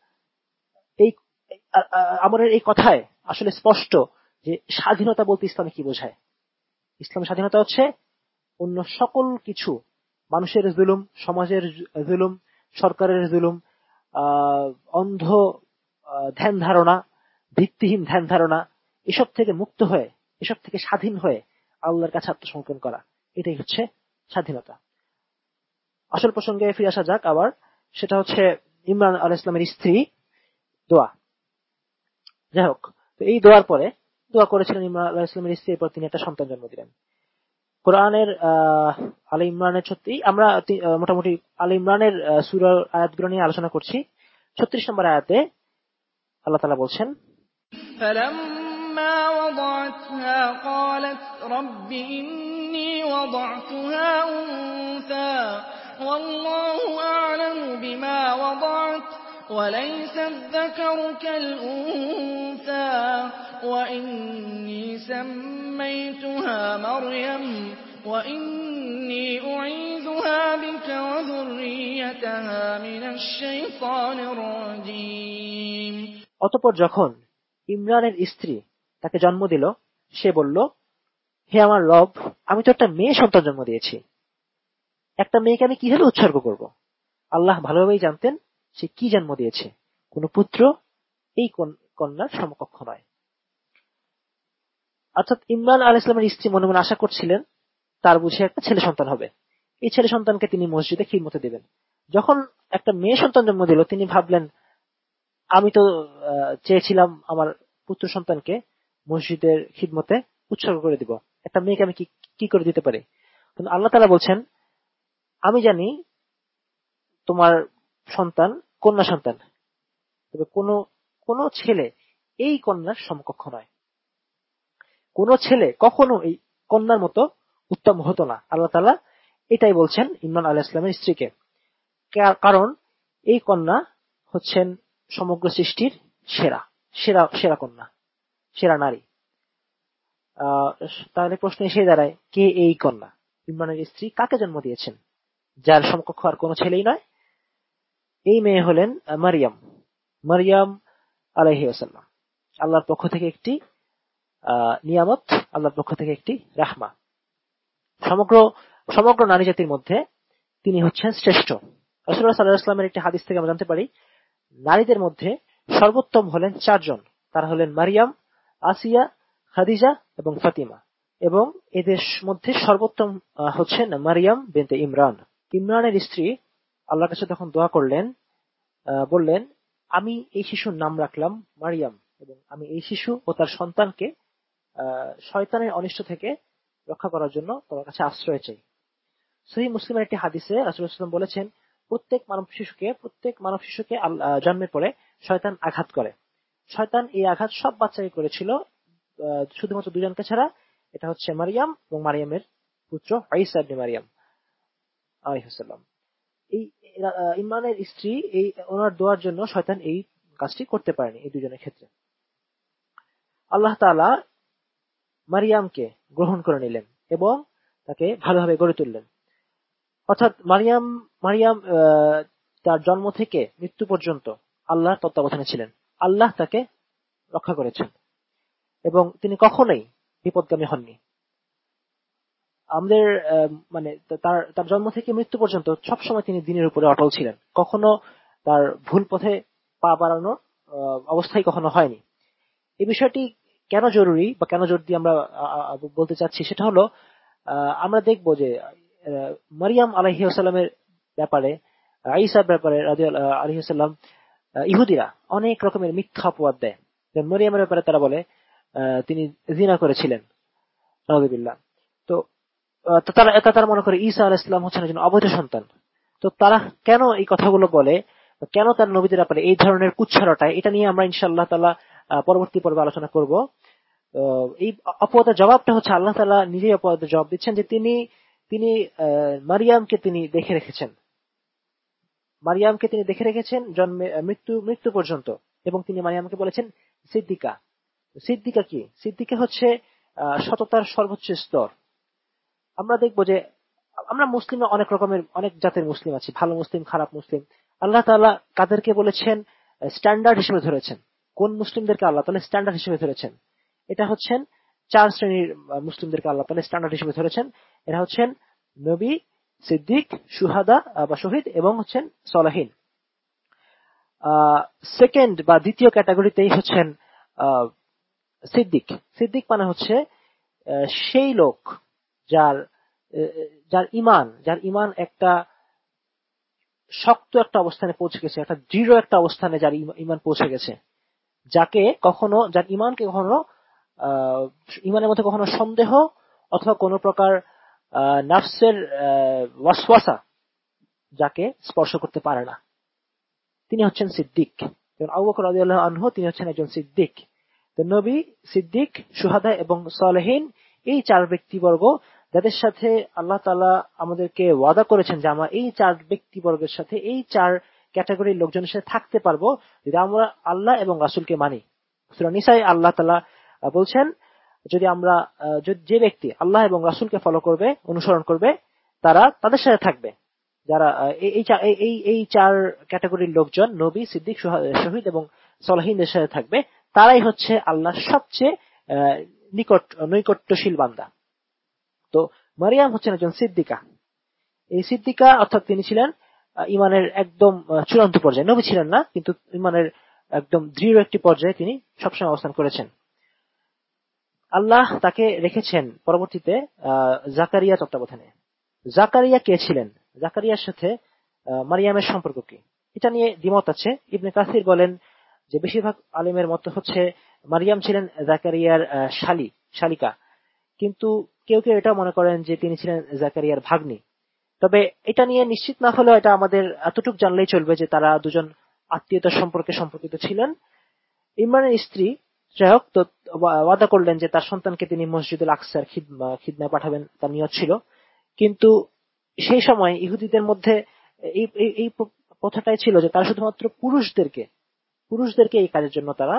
আমরের এই কথায় আসলে স্পষ্ট যে স্বাধীনতা বলতে ইসলামে কি বোঝায়। ইসলামের স্বাধীনতা হচ্ছে অন্য সকল কিছু, মানুষের জুলুম, সমাজের জুলুম, সরকারের জুলুম, অন্ধ ধ্যান ধারণা, ভিত্তিহীন ধ্যান ধারণা, এসব থেকে মুক্ত হয়ে, এসব থেকে স্বাধীন হয়ে আল্লাহর কাছে আত্মসমর্পণ করা, এটাই হচ্ছে স্বাধীনতা। আসল প্রসঙ্গে ফিরে আসা যাক আবার, সেটা হচ্ছে ইমরান আলাইহিস সালামের স্ত্রী দোয়া। যাই হোক, তো এই দোয়ার পরে দোয়া করেছিলেন ইমরান আলাইহিস সালামের স্ত্রী, এরপর তিনি একটা সন্তান জন্ম দিলেন। কোরআনের আলে ইমরানের আমরা মোটামুটি আলে ইমরানের সূরার আয়াতগুলো নিয়ে আলোচনা করছি। 36 নম্বর আয়াতে আল্লাহ তাআলা বলছেন, فَلَمَّا وَضَعَتْهَا قَالَتْ رَبِّ إِنِّي وَضَعْتُهَا أُنثَىٰ وَاللَّهُ أَعْلَمُ بِمَا وَضَعَتْ وَلَيْسَ الذَّكَرُ كَالْأُنثَىٰ وَإِنِّي سَمَّيْتُهَا مَرْيَمَ وَإِنِّي أُعِيذُهَا بِكَ وَذُرِّيَّتَهَا مِنَ الشَّيْطَانِ الرَّجِيمِ। অতঃপর যখন ইমরানের স্ত্রী তাকে জন্ম দিল, সে বলল, হে আমার রব, আমি তো একটা মেয়ে সন্তান জন্ম দিয়েছি। একটা মেয়েকে আমি কিভাবে উৎসর্গ করব? আল্লাহ ভালোভাবেই জানতেন সে কি জন্ম দিয়েছে। কোন পুত্র এই কন্যার সমকক্ষ নয়। অর্থাৎ ইমরান আলাইহিস সালামের স্ত্রী মনে মনে আশা করছিলেন তার বুঝি একটা ছেলে সন্তান হবে। এই ছেলে সন্তানকে তিনি মসজিদে খিদমতে দেবেন। যখন একটা মেয়ে সন্তান জন্ম দিল, তিনি ভাবলেন, আমি তো চেয়েছিলাম আমার পুত্র সন্তানকে মসজিদের খিদমতে উৎসর্গ করে দিব, একটা মেয়েকে আমি কি করে দিতে পারি? কিন্তু আল্লাহ তাআলা বলছেন, আমি জানি তোমার সন্তান কন্যা সন্তান, তবে কোন ছেলে এই কন্যার সমকক্ষ নয়। কোন ছেলে কখনো এই কন্যার মতো উত্তম হতো না। আল্লাহ তাআলা এটাই বলছেন ইমরান আলাইহিস সালামের স্ত্রীকে, কারণ এই কন্যা হচ্ছেন সমগ্র সৃষ্টির সেরা সেরা সেরা কন্যা, সেরা নারী। তাহলে প্রশ্ন এসে দাঁড়ায়, কে এই কন্যা? ইমরানের স্ত্রী কাকে জন্ম দিয়েছেন, যার সমকক্ষ আর কোনো ছেলেই নয়? এই মেয়ে হলেন মারিয়াম, মারিয়াম আলাইহিস সালাম। আল্লাহর পক্ষ থেকে একটি নিয়ামত, আল্লাহর পক্ষ থেকে একটি রাহমা। সমগ্র সমগ্র নারী জাতির মধ্যে তিনি হচ্ছেন শ্রেষ্ঠ। রাসূলুল্লাহ সাল্লাল্লাহু আলাইহি ওয়াসাল্লামের একটি হাদিস থেকে আমরা জানতে পারি, নারীদের মধ্যে সর্বোত্তম হলেন 4 জন। তারা হলেন মারিয়াম, আসিয়া, খাদিজা এবং ফাতিমা। এবং এদের মধ্যে সর্বোত্তম হচ্ছেন মারিয়াম বিনতে ইমরান। ইমরানের স্ত্রী আল্লাহর কাছে তখন দোয়া করলেন, বললেন, আমি এই শিশুর নাম রাখলাম মারিয়াম, এবং আমি এই শিশু ও তার সন্তানকে শয়তানের অনিষ্ট থেকে রক্ষা করার জন্য তোমার কাছে আশ্রয় চাই। সহিহ মুসলিমের একটি হাদিসে রাসূলুল্লাহ সাল্লাল্লাহু আলাইহি ওয়াসাল্লাম বলেছেন, প্রত্যেক মানব শিশুকে জন্মের পরে শয়তান আঘাত করে। শয়তান এই আঘাত সব বাচ্চাকে করেছিল, শুধুমাত্র 2 জনকে ছাড়া। এটা হচ্ছে মারিয়াম এবং মারিয়ামের পুত্র ঈসা ইবনে মারিয়াম আলাইহিস সালাম। এই ইমরানের স্ত্রী এই ওনার দোয়ার জন্য শয়তান এই কাজটি করতে পারেনি এই 2 জনের ক্ষেত্রে। আল্লাহ তাআলা মারিয়ামকে গ্রহণ করে নিলেন এবং তাকে ভালোভাবে গড়ে তুললেন। অর্থাৎ মারিয়াম তার জন্ম থেকে মৃত্যু পর্যন্ত আল্লাহর তত্ত্বাবধানে ছিলেন। আল্লাহ তাকে রক্ষা করেছেন এবং তিনি কখনোই বিপদগামী হননি। আমাদের মানে তার জন্ম থেকে মৃত্যু পর্যন্ত সবসময় তিনি দ্বীনের উপরে অটল ছিলেন। কখনো তার ভুল পথে পা বাড়ানোর অবস্থাই কখনো হয়নি। এই বিষয়টি কেন জরুরি বা কেন জোর দিয়ে আমরা বলতে চাচ্ছি, সেটা হলো আমরা দেখব যে মারিয়াম আলাইহিস সালামের ব্যাপারে, ঈসার ব্যাপারে আলাইহিস সালাম, ইহুদিরা অনেক রকমের মিথ্যা অপবাদ দেয়। যেমন মারিয়ামের ব্যাপারে তারা বলে তিনি জিনা করেছিলেন, নাউযুবিল্লাহ। তো তারা মনে করে ঈসা আলাইহিস সালাম হচ্ছেন একজন অবৈধ সন্তান। তো তারা কেন এই কথাগুলো বলে, কেন তার নবীদের ব্যাপারে এই ধরনের কুচ্ছারটায়, এটা নিয়ে আমরা ইনশাআল্লাহ তাআলা পরবর্তী পর্বে আলোচনা করব। এই অপবাদের জবাবটা হচ্ছে আল্লাহ তাআলা নিজেই অপবাদের জবাব দিচ্ছেন যে তিনি মারিয়ামকে তিনি দেখে রেখেছেন, মারিয়ামকে তিনি দেখে রেখেছেন জন্মে মৃত্যু পর্যন্ত। এবং তিনি মারিয়ামকে বলেছেন সিদ্দিকা। সিদ্দিকা কি? সিদ্দিকা হচ্ছে সততার সর্বোচ্চ স্তর। আমরা দেখব যে আমরা মুসলিমে অনেক জাতের মুসলিম আছে, ভালো মুসলিম, খারাপ মুসলিম। আল্লাহ তাআলা কাদেরকে বলেছেন স্ট্যান্ডার্ড হিসেবে ধরেছেন, কোন মুসলিমদেরকে আল্লাহ তাআলা স্ট্যান্ডার্ড হিসেবে ধরেছেন? এটা হচ্ছেন 4 শ্রেণীর মুসলিমদেরকে আল্লাহ তাআলা স্ট্যান্ডার্ড হিসেবে ধরেছেন। এরা হচ্ছেন নবী, সিদ্দিক, শুহাদা বা শহীদ এবং হচ্ছেন সালেহিন। সেকেন্ড বা দ্বিতীয় ক্যাটাগরিতেই হচ্ছেন সিদ্দিক। সিদ্দিক মানে হচ্ছে সেই লোক যার ঈমান একটা শক্ত একটা অবস্থানে পৌঁছে গেছে, একটা দৃঢ় একটা অবস্থানে যার ঈমান পৌঁছে গেছে, যার ঈমানকে কখনো ঈমানের মধ্যে কখনো সন্দেহ অথবা কোনো প্রকার নাফসের ওয়াসওয়াসা যাকে স্পর্শ করতে পারে না, তিনি হচ্ছেন সিদ্দিক। যেমন আবু বকর রাদিয়াল্লাহু আনহু, তিনি হচ্ছেন একজন সিদ্দিক। তো নবী, সিদ্দিক, শুহাদা এবং সালেহিন, এই 4 ব্যক্তিবর্গ যাদের সাথে আল্লাহ তাআলা আমাদেরকে ওয়াদা করেছেন যে আমরা এই 4 ব্যক্তিবর্গের সাথে, এই 4 ক্যাটাগরির লোকজনের সাথে থাকতে পারবো যদি আমরা আল্লাহ এবং রাসূলকে মানি। সূরা নিসায় আল্লাহ তাআলা বলছেন, যদি আমরা যে ব্যক্তি আল্লাহ এবং রাসূলকে ফলো করবে, অনুসরণ করবে, তাদের সাথে থাকবে। যারা এই 4 ক্যাটাগরির লোকজন, নবী, সিদ্দিক, শহীদ এবং সালেহিনদের সাথে থাকবে, তারাই হচ্ছে আল্লাহর সবচেয়ে নৈকট্যশীল বান্দা। তো মারিয়াম হচ্ছেন একজন সিদ্দিকা। এই সিদ্দিকা অর্থাৎ তিনি ছিলেন ঈমানের একদম চূড়ান্ত পর্যায়ে, নবী ছিলেন না, কিন্তু ঈমানের একদম দৃঢ় একটি পর্যায়ে তিনি সবসময় অবস্থান করেছেন। আল্লাহ তাকে রেখেছেন পরবর্তীতে জাকারিয়া তত্ত্বাবধানে। জাকারিয়া কে ছিলেন? জাকারিয়ার সাথে মারিয়ামের সম্পর্ক কি? এটা নিয়ে দ্বিমত আছে। ইবনে কাসির বলেন যে বেশিরভাগ আলেমের মত হচ্ছে মারিয়াম ছিলেন জাকারিয়ার শালিকা, কিন্তু কেউ কেউ এটা মনে করেন যে তিনি ছিলেন জাকারিয়ার ভাগ্নি। তবে এটা নিয়ে নিশ্চিত না হলেও এটা আমাদের এতটুকু জানলেই চলবে যে তারা দুজন আত্মীয়তার সম্পর্কে সম্পর্কিত ছিলেন। ইমরানের স্ত্রী, যাই হোক, তো ওয়াদা করলেন যে তার সন্তানকে তিনি মসজিদুল আকসার খিদমায় পাঠাবেন, তার নিয়ত ছিল। কিন্তু সেই সময় ইহুদিদের মধ্যে এই প্রথাটাই ছিল যে তারা শুধুমাত্র পুরুষদেরকে এই কাজের জন্য তারা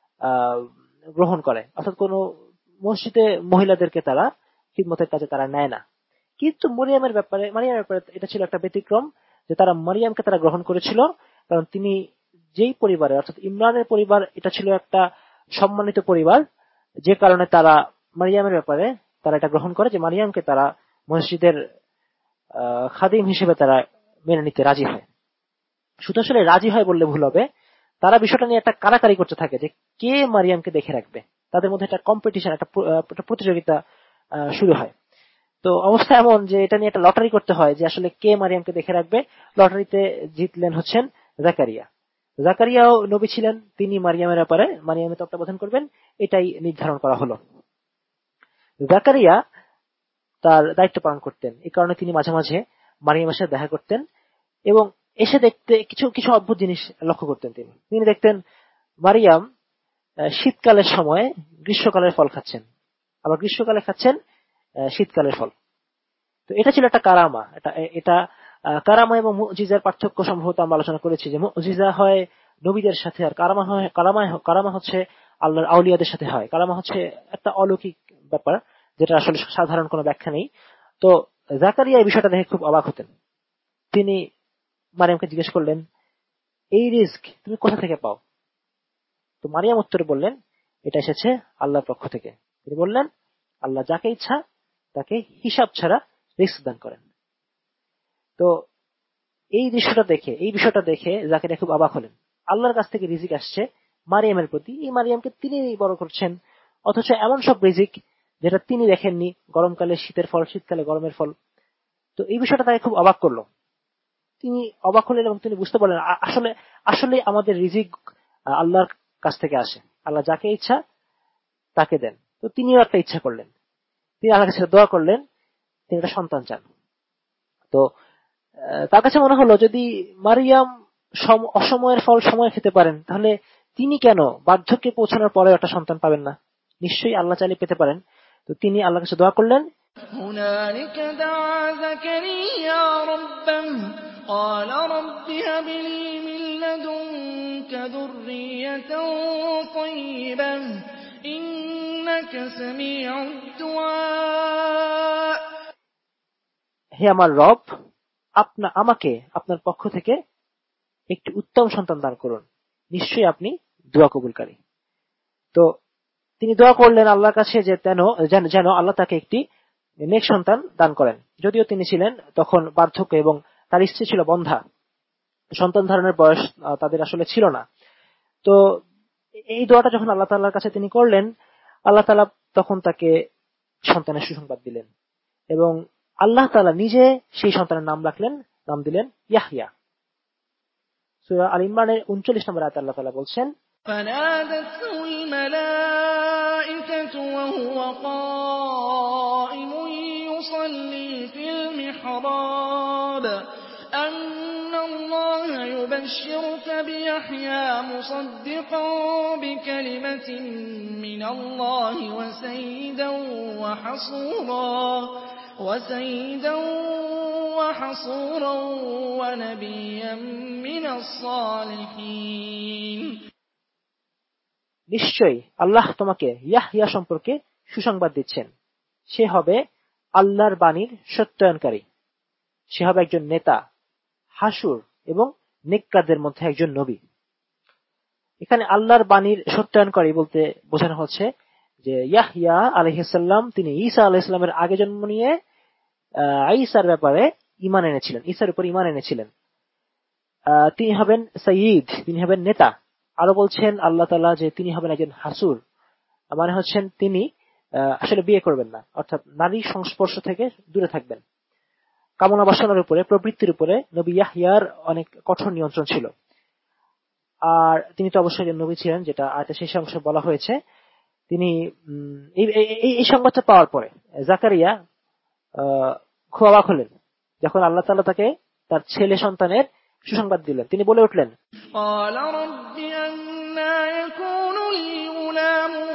গ্রহণ করে, অর্থাৎ কোন মসজিদে মহিলাদেরকে তারা খিদমতের কাজে তারা নেয় না। কিন্তু মারিয়ামের ব্যাপারে এটা ছিল একটা ব্যতিক্রম, যে তারা মারিয়ামকে তারা গ্রহণ করেছিল, কারণ তিনি যেই পরিবারে, অর্থাৎ ইমরানের পরিবার, এটা ছিল একটা সম্মানিত পরিবার, যে কারণে তারা মারিয়ামের ব্যাপারে তারা এটা গ্রহণ করে যে মারিয়ামকে তারা মসজিদের খাদিম হিসেবে তারা মেনে নিতে রাজি হয়। শুধু আসলে রাজি হয় বললে ভুল হবে, তারা বিষয়টা নিয়ে একটা কারাকারি করতে থাকে যে কে মারিয়ামকে দেখে রাখবে। তাদের মধ্যে একটা কম্পিটিশন, একটা প্রতিযোগিতা শুরু হয়। তো অবস্থা এমন যে এটা নিয়ে একটা লটারি করতে হয় যে আসলে কে মারিয়ামকে দেখে রাখবে। লটারিতে জিতলেন হচ্ছেন জাকারিয়াও নবী ছিলেন, তিনি মারিয়ামের ব্যাপারে মারিয়ামের তত্ত্বাবধান করবেন, এটাই নির্ধারণ করা হলো। জাকারিয়া তার দায়িত্ব পালন করতেন, এই কারণে তিনি মাঝে মাঝে মারিয়ামের সাথে দেখা করতেন এবং এসে দেখতে কিছু অদ্ভুত জিনিস লক্ষ্য করতেন। তিনি দেখতেন মারিয়াম শীতকালের সময় গ্রীষ্মকালের ফল খাচ্ছেন, আবার গ্রীষ্মকালে খাচ্ছেন শীতকালের ফল। তো এটা ছিল একটা কারামা। এটা কারামা এবং মুজিজার পার্থক্য সম্ভবত আমরা আলোচনা করেছি, যে মুজিজা হয় নবীদের সাথে, আর কারামা হচ্ছে আল্লাহর আউলিয়াদের সাথে হয়। কারামা হচ্ছে একটা অলৌকিক ব্যাপার, যেটা আসলে সাধারণ কোনো ব্যাখ্যা নেই। তো জাকারিয়া এই বিষয়টা দেখে খুব অবাক হতেন। তিনি মারিয়ামকে জিজ্ঞেস করলেন, এই রিস্ক তুমি কোথা থেকে পাও? তো মারিয়াম উত্তরে বললেন, এটা এসেছে আল্লাহর পক্ষ থেকে। তিনি বললেন, আল্লাহ যাকে ইচ্ছা তাকে হিসাব ছাড়া রিস্ক দান করেন। তো এই বিষয়টা দেখে জাকারিয়া খুব অবাক হলেন। আল্লাহর কাছ থেকে রিজিক আসছে মারিয়ামের প্রতি, এই মারিয়ামকে তিনি বড় করছেন, অথচ এমন সব রিজিক যেটা তিনি দেখেননি, গরমকালে শীতের ফল, শীতকালে গরমের ফল। তো এই বিষয়টা তাকে খুব অবাক করলো। তিনি অবাক হলেন এবং তিনি বুঝতে পারলেন আসলে আমাদের রিজিক আল্লাহর কাছ থেকে আসে, আল্লাহ যাকে ইচ্ছা তাকে দেন। তো তিনিও একটা ইচ্ছা করলেন, তিনি আল্লাহর কাছে দোয়া করলেন, তিনি একটা সন্তান চান। তো তার কাছে মনে হলো, যদি মারিয়াম অসময়ের ফল সময়ে খেতে পারেন, তাহলে তিনি কেন বার্ধক্যে পৌঁছানোর পরেও একটা সন্তান পাবেন না? নিশ্চয়ই আল্লাহ চাইলে পেতে পারেন। তো তিনি আল্লাহর কাছে দোয়া করলেন। هنالك دعا زكريا ربه قال رب هب لي من لدنك ذرية طيبة إنك سميع الدعاء। হে আমার রব, আমাকে আপনার পক্ষ থেকে একটি উত্তম সন্তান দান করুন, নিশ্চয়ই আপনি দোয়া কবুলকারী। তো তিনি দোয়া করলেন আল্লাহর কাছে যে যেন আল্লাহ তাকে একটি নেক সন্তান দান করেন। যদিও তিনি ছিলেন তখন বার্ধক্য এবং তার স্ত্রী ছিল বন্ধ্যা, সন্তান ধারণের বয়স তাদের আসলে ছিল না। তো এই দোয়াটা যখন আল্লাহ তাআলার কাছে তিনি করলেন, আল্লাহ তাআলা তখন তাকে সন্তানের সুসংবাদ দিলেন এবং আল্লাহ তাআলা নিজে সেই সন্তানের নাম দিলেন ইয়াহইয়া। সূরা আল ইমরানের 39 নম্বর আয়াতে আল্লাহ তাআলা বলছেন, فنادته الملائكة وهو قائم يصلي في المحراب أن الله يبشرك بيحيى مصدقا بكلمة من الله وسيدا وحصورا ونبيا من الصالحين। নিশ্চয়ই আল্লাহ তোমাকে ইয়াহইয়া সম্পর্কে সুসংবাদ দিচ্ছেন, সে হবে আল্লাহর বাণীর সত্যায়নকারী, সে হবে একজন নেতা, হাসুর এবং নেককারদের মধ্যে একজন নবী। এখানে আল্লাহর বাণীর সত্যায়নকারী বলতে বোঝানো হচ্ছে যে ইয়াহইয়া আলাইহিস সালাম তিনি ঈসা আলাইহিস সালামের আগে জন্ম নিয়ে ঈসার ব্যাপারে ঈসার উপর ঈমান এনেছিলেন। তিনি হবেন সাইয়্যিদ, তিনি হবেন নেতা। আরো বলছেন আল্লাহ তাআলা যে তিনি হবেন একজন হাসুর, মানে হচ্ছেন তিনি আসলে বিয়ে করবেন না, অর্থাৎ নারী সংস্পর্শ থেকে দূরে থাকবেন। কামনা বাসনার উপরে, প্রবৃত্তির উপরে নবী ইয়াহইয়ার অনেক কঠোর নিয়ন্ত্রণ ছিল। আর তিনি তো অবশ্যই নবী ছিলেন, যেটা আয়াতের শেষ অংশে বলা হয়েছে। তিনি এই সংবাদটা পাওয়ার পরে জাকারিয়া খুব অবাক হলেন যখন আল্লাহ তাআলা তাকে তার ছেলে সন্তানের সুসংবাদ দিলেন। তিনি বলে উঠলেন, قال رب أنى يكون لي غلام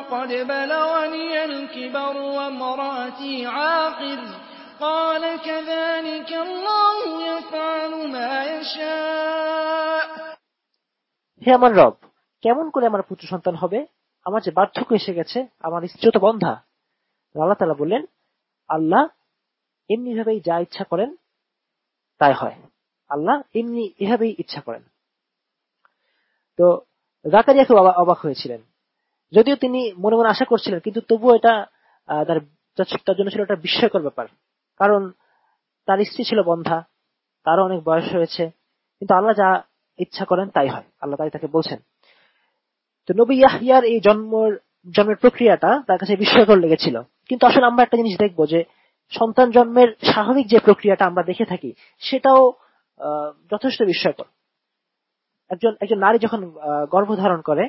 وقد بلغني الكبر وامرأتي عاقر قال كذلك الله يفعل ما يشاء হে আমার রব, কেমন করে আমার পুত্র সন্তান হবে? আমার যে বার্ধক্য এসে গেছে, আমার স্ত্রী তো বন্ধা। আল্লাহ তাআলা বললেন, আল্লাহ এমনি ভাবেই যা ইচ্ছা করেন তাই হয়। আল্লাহ এমনি এভাবেই ইচ্ছা করেন। তো জাকারিয়া খুব অবাক হয়েছিলেন, যদিও তিনি মনে মনে আশা করছিলেন, কিন্তু তবুও এটা তার জন্য ছিল একটা বিস্ময়কর ব্যাপার। কারণ তার স্ত্রী ছিল বন্ধা, তারও অনেক বয়স হয়েছে, কিন্তু আল্লাহ যা ইচ্ছা করেন তাই হয়। আল্লাহ তাই তাকে বলছেন। তো নবী ইয়াহইয়ার এই জন্মের প্রক্রিয়াটা তার কাছে বিস্ময়কর লেগেছিল। কিন্তু আসলে আমরা একটা জিনিস দেখবো যে সন্তান জন্মের স্বাভাবিক যে প্রক্রিয়াটা আমরা দেখে থাকি সেটাও যথেষ্ট বিস্ময়কর। একজন নারী যখন গর্ভধারণ করে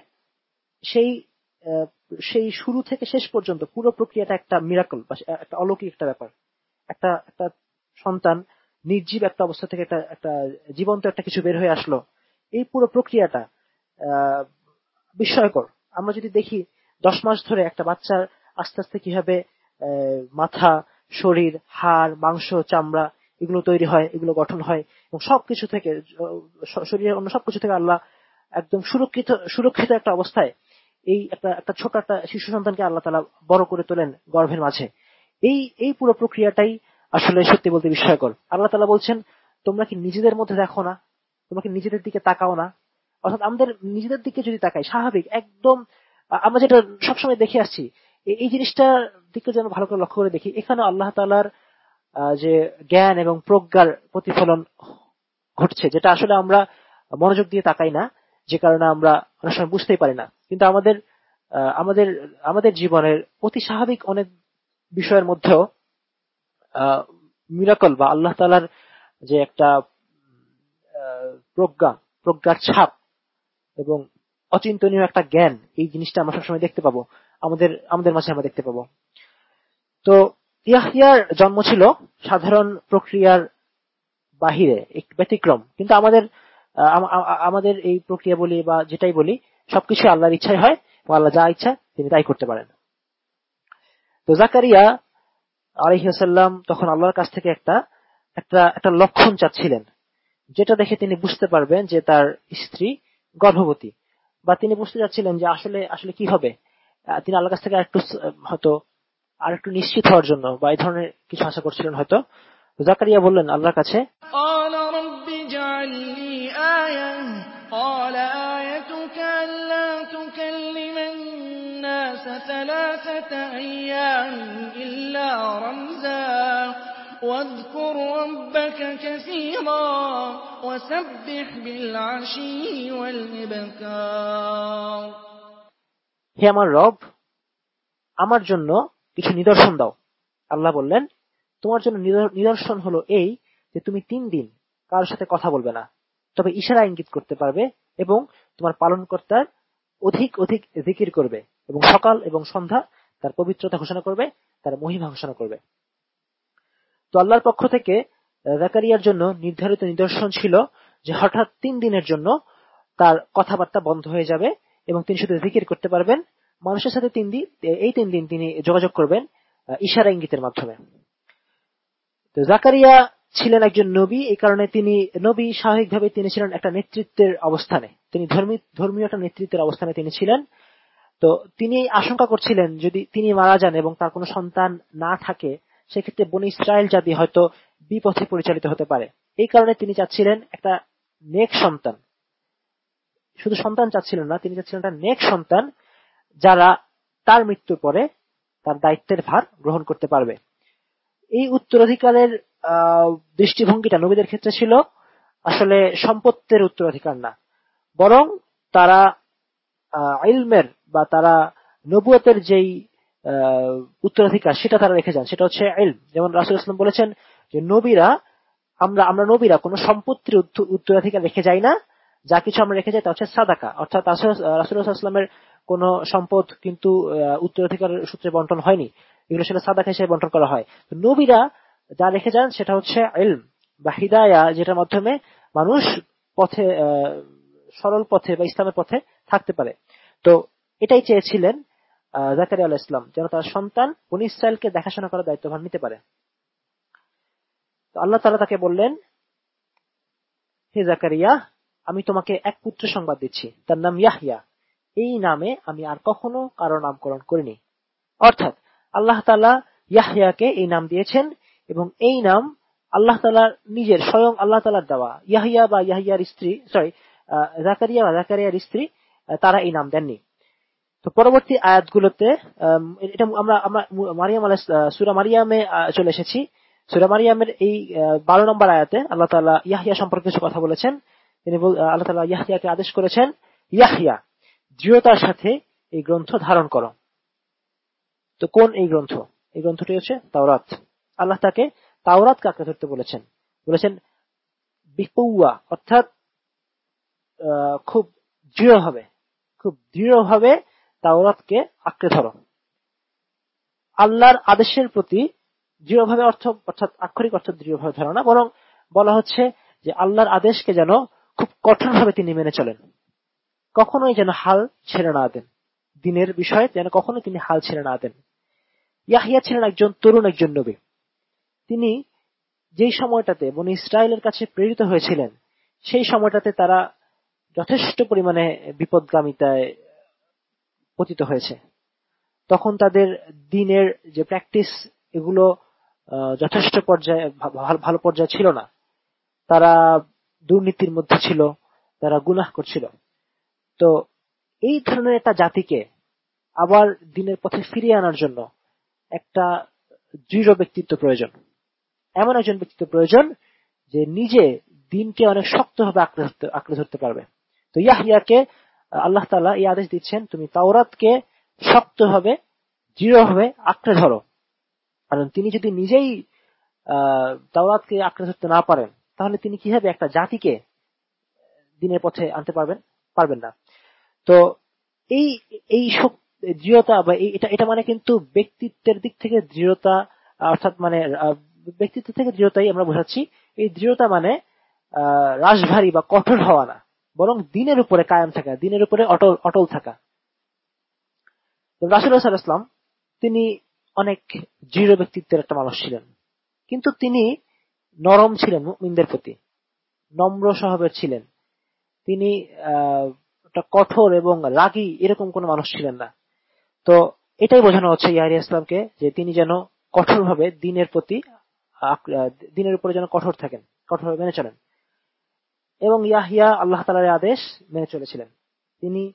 সেই শুরু থেকে শেষ পর্যন্ত পুরো প্রক্রিয়াটা একটা মিরাকল বা একটা অলৌকিক একটা ব্যাপার। একটা সন্তান নির্জীব একটা অবস্থা থেকে একটা জীবন্ত একটা কিছু বের হয়ে আসলো, এই পুরো প্রক্রিয়াটা বিস্ময়কর। আমরা যদি দেখি 10 মাস ধরে একটা বাচ্চার আস্তে আস্তে কিভাবে মাথা, শরীর, হাড়, মাংস, চামড়া এগুলো তৈরি হয়, এগুলো গঠন হয়, এবং সবকিছু থেকে শরীরের অন্য সবকিছু থেকে আল্লাহ একদম সুরক্ষিত একটা অবস্থায় এই একটা ছোট একটা শিশু সন্তানকে আল্লাহ তাআলা বড় করে তোলেন গর্ভের মাঝে। এই পুরো প্রক্রিয়াটাই আসলে সত্যি বলতে বিস্ময়কর। আল্লাহ তাআলা বলছেন, তোমরা কি নিজেদের মধ্যে দেখো না? তোমরা কি নিজেদের দিকে তাকাও না? অর্থাৎ আমাদের নিজেদের দিকে যদি তাকাই, স্বাভাবিক একদম আমরা যেটা সবসময় দেখে আসছি, এই জিনিসটার দিকে যেন ভালো করে লক্ষ্য করে দেখি। এখানে আল্লাহ তাআলার যে জ্ঞান এবং প্রজ্ঞার প্রতিফলন ঘটছে, যেটা আসলে আমরা মনোযোগ দিয়ে তাকাই না, যে কারণে আমরা অনেক সময় বুঝতেই পারি না। কিন্তু আমাদের জীবনের অতি স্বাভাবিক অনেক বিষয়ের মধ্যেও মিরাকল বা আল্লাহ তাআলার যে একটা প্রজ্ঞার ছাপ এবং অচিন্তনীয় একটা জ্ঞান, এই জিনিসটা আমরা সবসময় দেখতে পাবো, আমাদের মাঝে আমরা দেখতে পাবো। তো ইয়াহইয়ার জন্ম ছিল সাধারণ প্রক্রিয়ার বাহিরে, এক ব্যতিক্রম। কিন্তু আমাদের এই প্রক্রিয়া বলি বা যেটাই বলি, সবকিছু আল্লাহর ইচ্ছাই হয়, আল্লাহ যা ইচ্ছা তিনি তাই করতে পারেন। তো জাকারিয়া আলাইহিস সালাম তখন আল্লাহর কাছ থেকে একটা লক্ষণ চাচ্ছিলেন, যেটা দেখে তিনি বুঝতে পারবেন যে তার স্ত্রী গর্ভবতী, বা তিনি বুঝতে চাচ্ছিলেন যে আসলে কি হবে। তিনি আল্লাহর কাছ থেকে আরেকটু নিশ্চিত হওয়ার জন্য বা এই ধরনের কিছু আশা করছিলেন হয়তো। জাকারিয়া বললেন আল্লাহর কাছে, قال رب اجعل لي آية قال آيتك ألا تكلم الناس 3 أيام إلا رمزا واذكر ربك كثيرا وسبح بالعشي والإبكار হে আমার রব, আমার জন্য কিছু নিদর্শন দাও। আল্লাহ বললেন, তোমার জন্য নিদর্শন হলো এই যে তুমি 3 দিন কারোর সাথে কথা বলবে না, তবে ইশারা ইঙ্গিত করতে পারবে এবং তোমার পালনকর্তার অধিক অধিক জিকির করবে এবং সকাল এবং সন্ধ্যা তার পবিত্রতা ঘোষণা করবে, তার মহিমা ঘোষণা করবে। তো আল্লাহর পক্ষ থেকে জাকারিয়ার জন্য নির্ধারিত নিদর্শন ছিল যে হঠাৎ 3 দিনের জন্য তার কথাবার্তা বন্ধ হয়ে যাবে এবং তিনি শুধু জিকির করতে পারবেন। মানুষের সাথে 3 দিন তিনি যোগাযোগ করবেন ইশারা ইঙ্গিতের মাধ্যমে। তো জাকারিয়া ছিলেন একজন নবী, এই কারণে তিনি নবী, স্বাভাবিকভাবে তিনি ছিলেন একটা নেতৃত্বের অবস্থানে, তিনি ধর্মীয় একটা নেতৃত্বের অবস্থানে তিনি ছিলেন। তো তিনি আশঙ্কা করছিলেন যদি তিনি মারা যান এবং তার কোনো সন্তান না থাকে, সেক্ষেত্রে বনী ইসরায়েল জাতি হয়তো বিপথে পরিচালিত হতে পারে। এই কারণে তিনি চাচ্ছিলেন একটা নেক সন্তান। শুধু সন্তান চাচ্ছিলেন না, তিনি চাচ্ছিলেন একটা নেক সন্তান যারা তার মৃত্যুর পরে তার দায়িত্বের ভার গ্রহণ করতে পারবে। এই উত্তরাধিকারের দৃষ্টিভঙ্গিটা নবীদের ক্ষেত্রে ছিল আসলে সম্পত্তির উত্তরাধিকার না, বরং তারা ইলমের বা তারা নবুয়তের যেই উত্তরাধিকার সেটা তারা রেখে যান, সেটা হচ্ছে ইলম। যেমন রাসূল সাল্লাল্লাহু আলাইহি ওয়াসাল্লাম বলেছেন যে আমরা নবীরা কোনো সম্পত্তির উত্তরাধিকার রেখে যাই না, যা কিছু আমরা রেখে যাই তা হচ্ছে সাদাকা। অর্থাৎ রাসূল সাল্লাল্লাহু আলাইহি ওয়াসাল্লামের কোনো সম্পদ কিন্তু উত্তরাধিকার সূত্রে বন্টন হয়নি, এগুলো সেটা সাদাকা হিসেবে বন্টন করা হয়। তো নবীরা যা রেখে যান সেটা হচ্ছে ইলম বা হিদায়া, যেটার মাধ্যমে মানুষ পথে সরল পথে বা ইসলামের পথে থাকতে পারে। তো এটাই চেয়েছিলেন জাকারিয়া আলাইহিস সালাম যেন তার সন্তান বনী ইসরাইলকে দেখাশোনা করার দায়িত্বভার নিতে পারে। তো আল্লাহ তাআলা তাকে বললেন, হে জাকারিয়া, আমি তোমাকে এক পুত্র সংবাদ দিচ্ছি, তার নাম ইয়াহইয়া। এই নামে আমি আর কখনো কারো নামকরণ করিনি। অর্থাৎ আল্লাহ তাআলা ইয়াহইয়াকে এই নাম দিয়েছেন এবং এই নাম আল্লাহ তাআলার নিজের স্বয়ং আল্লাহ তাআলার দেওয়া। ইয়াহইয়া বা ইয়াহইয়ার স্ত্রী জাকারিয়া বা জাকারিয়ার স্ত্রী তারা এই নাম দেননি। তো পরবর্তী আয়াতগুলোতে এটা আমরা মারিয়াম সূরা মারিয়ামে চলে এসেছি। সূরা মারিয়ামের এই 12 নম্বর আয়াতে আল্লাহ তাআলা ইয়াহইয়া সম্পর্কে কিছু কথা বলেছেন। আল্লাহ তাআলা ইয়াহইয়াকে আদেশ করেছেন, ইয়াহইয়া, দৃঢ়তার সাথে এই গ্রন্থ ধারণ করো। তো কোন এই গ্রন্থ? এই গ্রন্থটি হচ্ছে তাওরাত। আল্লাহ তাকে তাওরাতকে আঁকড়ে ধরতে বলেছেন বিকুওয়া, অর্থাৎ খুব দৃঢ়ভাবে তাওরাতকে আঁকড়ে ধরো। আল্লাহর আদেশের প্রতি দৃঢ়ভাবে অর্থাৎ আক্ষরিক অর্থ দৃঢ়ভাবে ধরো না, বরং বলা হচ্ছে যে আল্লাহর আদেশকে যেন খুব কঠোরভাবে তিনি মেনে চলেন, কখনোই যেন হাল ছেড়ে না দেন, দিনের বিষয়ে যেন কখনোই তিনি হাল ছেড়ে না দেন। ইয়াহইয়া ছিলেন একজন তরুণ নবী। তিনি যেই সময়টাতে বনী ইসরায়েলের কাছে প্রেরিত হয়েছিলেন, সেই সময়টাতে তারা যথেষ্ট পরিমাণে বিপদগামিতায় পতিত হয়েছে। তখন তাদের দিনের যে প্র্যাকটিস, এগুলো যথেষ্ট পর্যায়ে ভালো পর্যায়ে ছিল না। তারা দুর্নীতির মধ্যে ছিল, তারা গুনাহ করছিল। তো এই ধরনের একটা জাতিকে আবার দিনের পথে ফিরিয়ে আনার জন্য একটা দৃঢ় ব্যক্তিত্ব প্রয়োজন, এমন একজন ব্যক্তিত্ব প্রয়োজন যে নিজে দিনকে অনেক শক্তভাবে আঁকড়ে ধরতে পারবে। তো ইয়াহইয়াকে আল্লাহ তাআলা এই আদেশ দিচ্ছেন, তুমি তাওরাতকে শক্তভাবে দৃঢ়ভাবে আঁকড়ে ধরো। কারণ তিনি যদি নিজেই তাওরাতকে আঁকড়ে ধরতে না পারেন, তাহলে তিনি কিভাবে একটা জাতিকে দিনের পথে আনতে পারবেন না। তো এই দৃঢ়তা বা এটা মানে কিন্তু ব্যক্তিত্বের দিক থেকে দৃঢ়তা, অর্থাৎ মানে ব্যক্তিত্ব থেকে দৃঢ়তাই আমরা বোঝাচ্ছি। এই দৃঢ়তা মানে রাশভারী বা কঠোর হওয়া না, বরং দিনের উপরে কায়েম থাকা, দিনের উপরে অটল থাকা। রাসূলুল্লাহ সাল্লাল্লাহু আলাইহি ওয়াসাল্লাম তিনি অনেক দৃঢ় ব্যক্তিত্বের একটা মানুষ ছিলেন, কিন্তু তিনি নরম ছিলেন, মুমিনদের প্রতি নম্র স্বভাবের ছিলেন। তিনি কঠোর এবং রাগী এরকম কোন মানুষ ছিলেন না। তো এটাই বোঝানো হচ্ছে ইয়াহইয়া ইসলামকে, যে তিনি যেন কঠোরভাবে দিনের উপরে যেন কঠোর থাকেন, কঠোরভাবে মেনে চলেন। এবং ইয়াহইয়া আল্লাহ তাআলার আদেশ মেনে চলেছিলেন। তিনি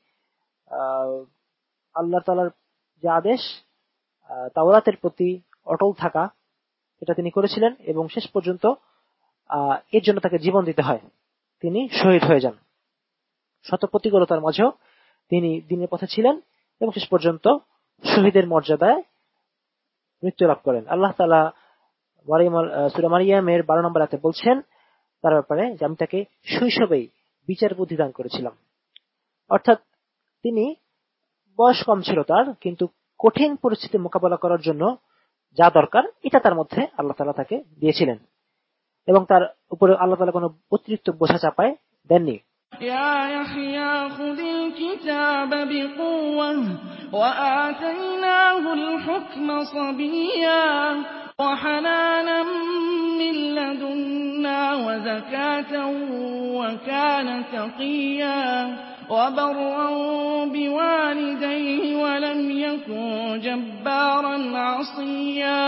আল্লাহ তাআলার যে আদেশ তাওরাতের প্রতি অটল থাকা, এটা তিনি করেছিলেন এবং শেষ পর্যন্ত এর জন্য তাকে জীবন দিতে হয়। তিনি শহীদ হয়ে যান। শত প্রতিকূলতার মাঝেও তিনি দিনের পথে ছিলেন এবং শেষ পর্যন্ত শহীদের মর্যাদায় মৃত্যু লাভ করেন। আল্লাহ তাআলা সূরা মারিয়ামের 12 নম্বর আয়াতে বলছেন তার ব্যাপারে যে আমি তাকে শৈশবেই বিচার বুদ্ধি দান করেছিলাম। অর্থাৎ তিনি বয়স কম ছিল তার, কিন্তু কঠিন পরিস্থিতি মোকাবেলা করার জন্য যা দরকার এটা তার মধ্যে আল্লাহ তাআলা তাকে দিয়েছিলেন এবং তার উপরে আল্লাহ তাআলা কোনো অতিরিক্ত বোঝা চাপায় দেননি। يا يحيى خذ الكتاب بقوة وآتيناه الحكم صبيا وحنانا من لدنا وزكاة وكان تقيا وبرا بوالديه ولم يكن جبارا عصيا।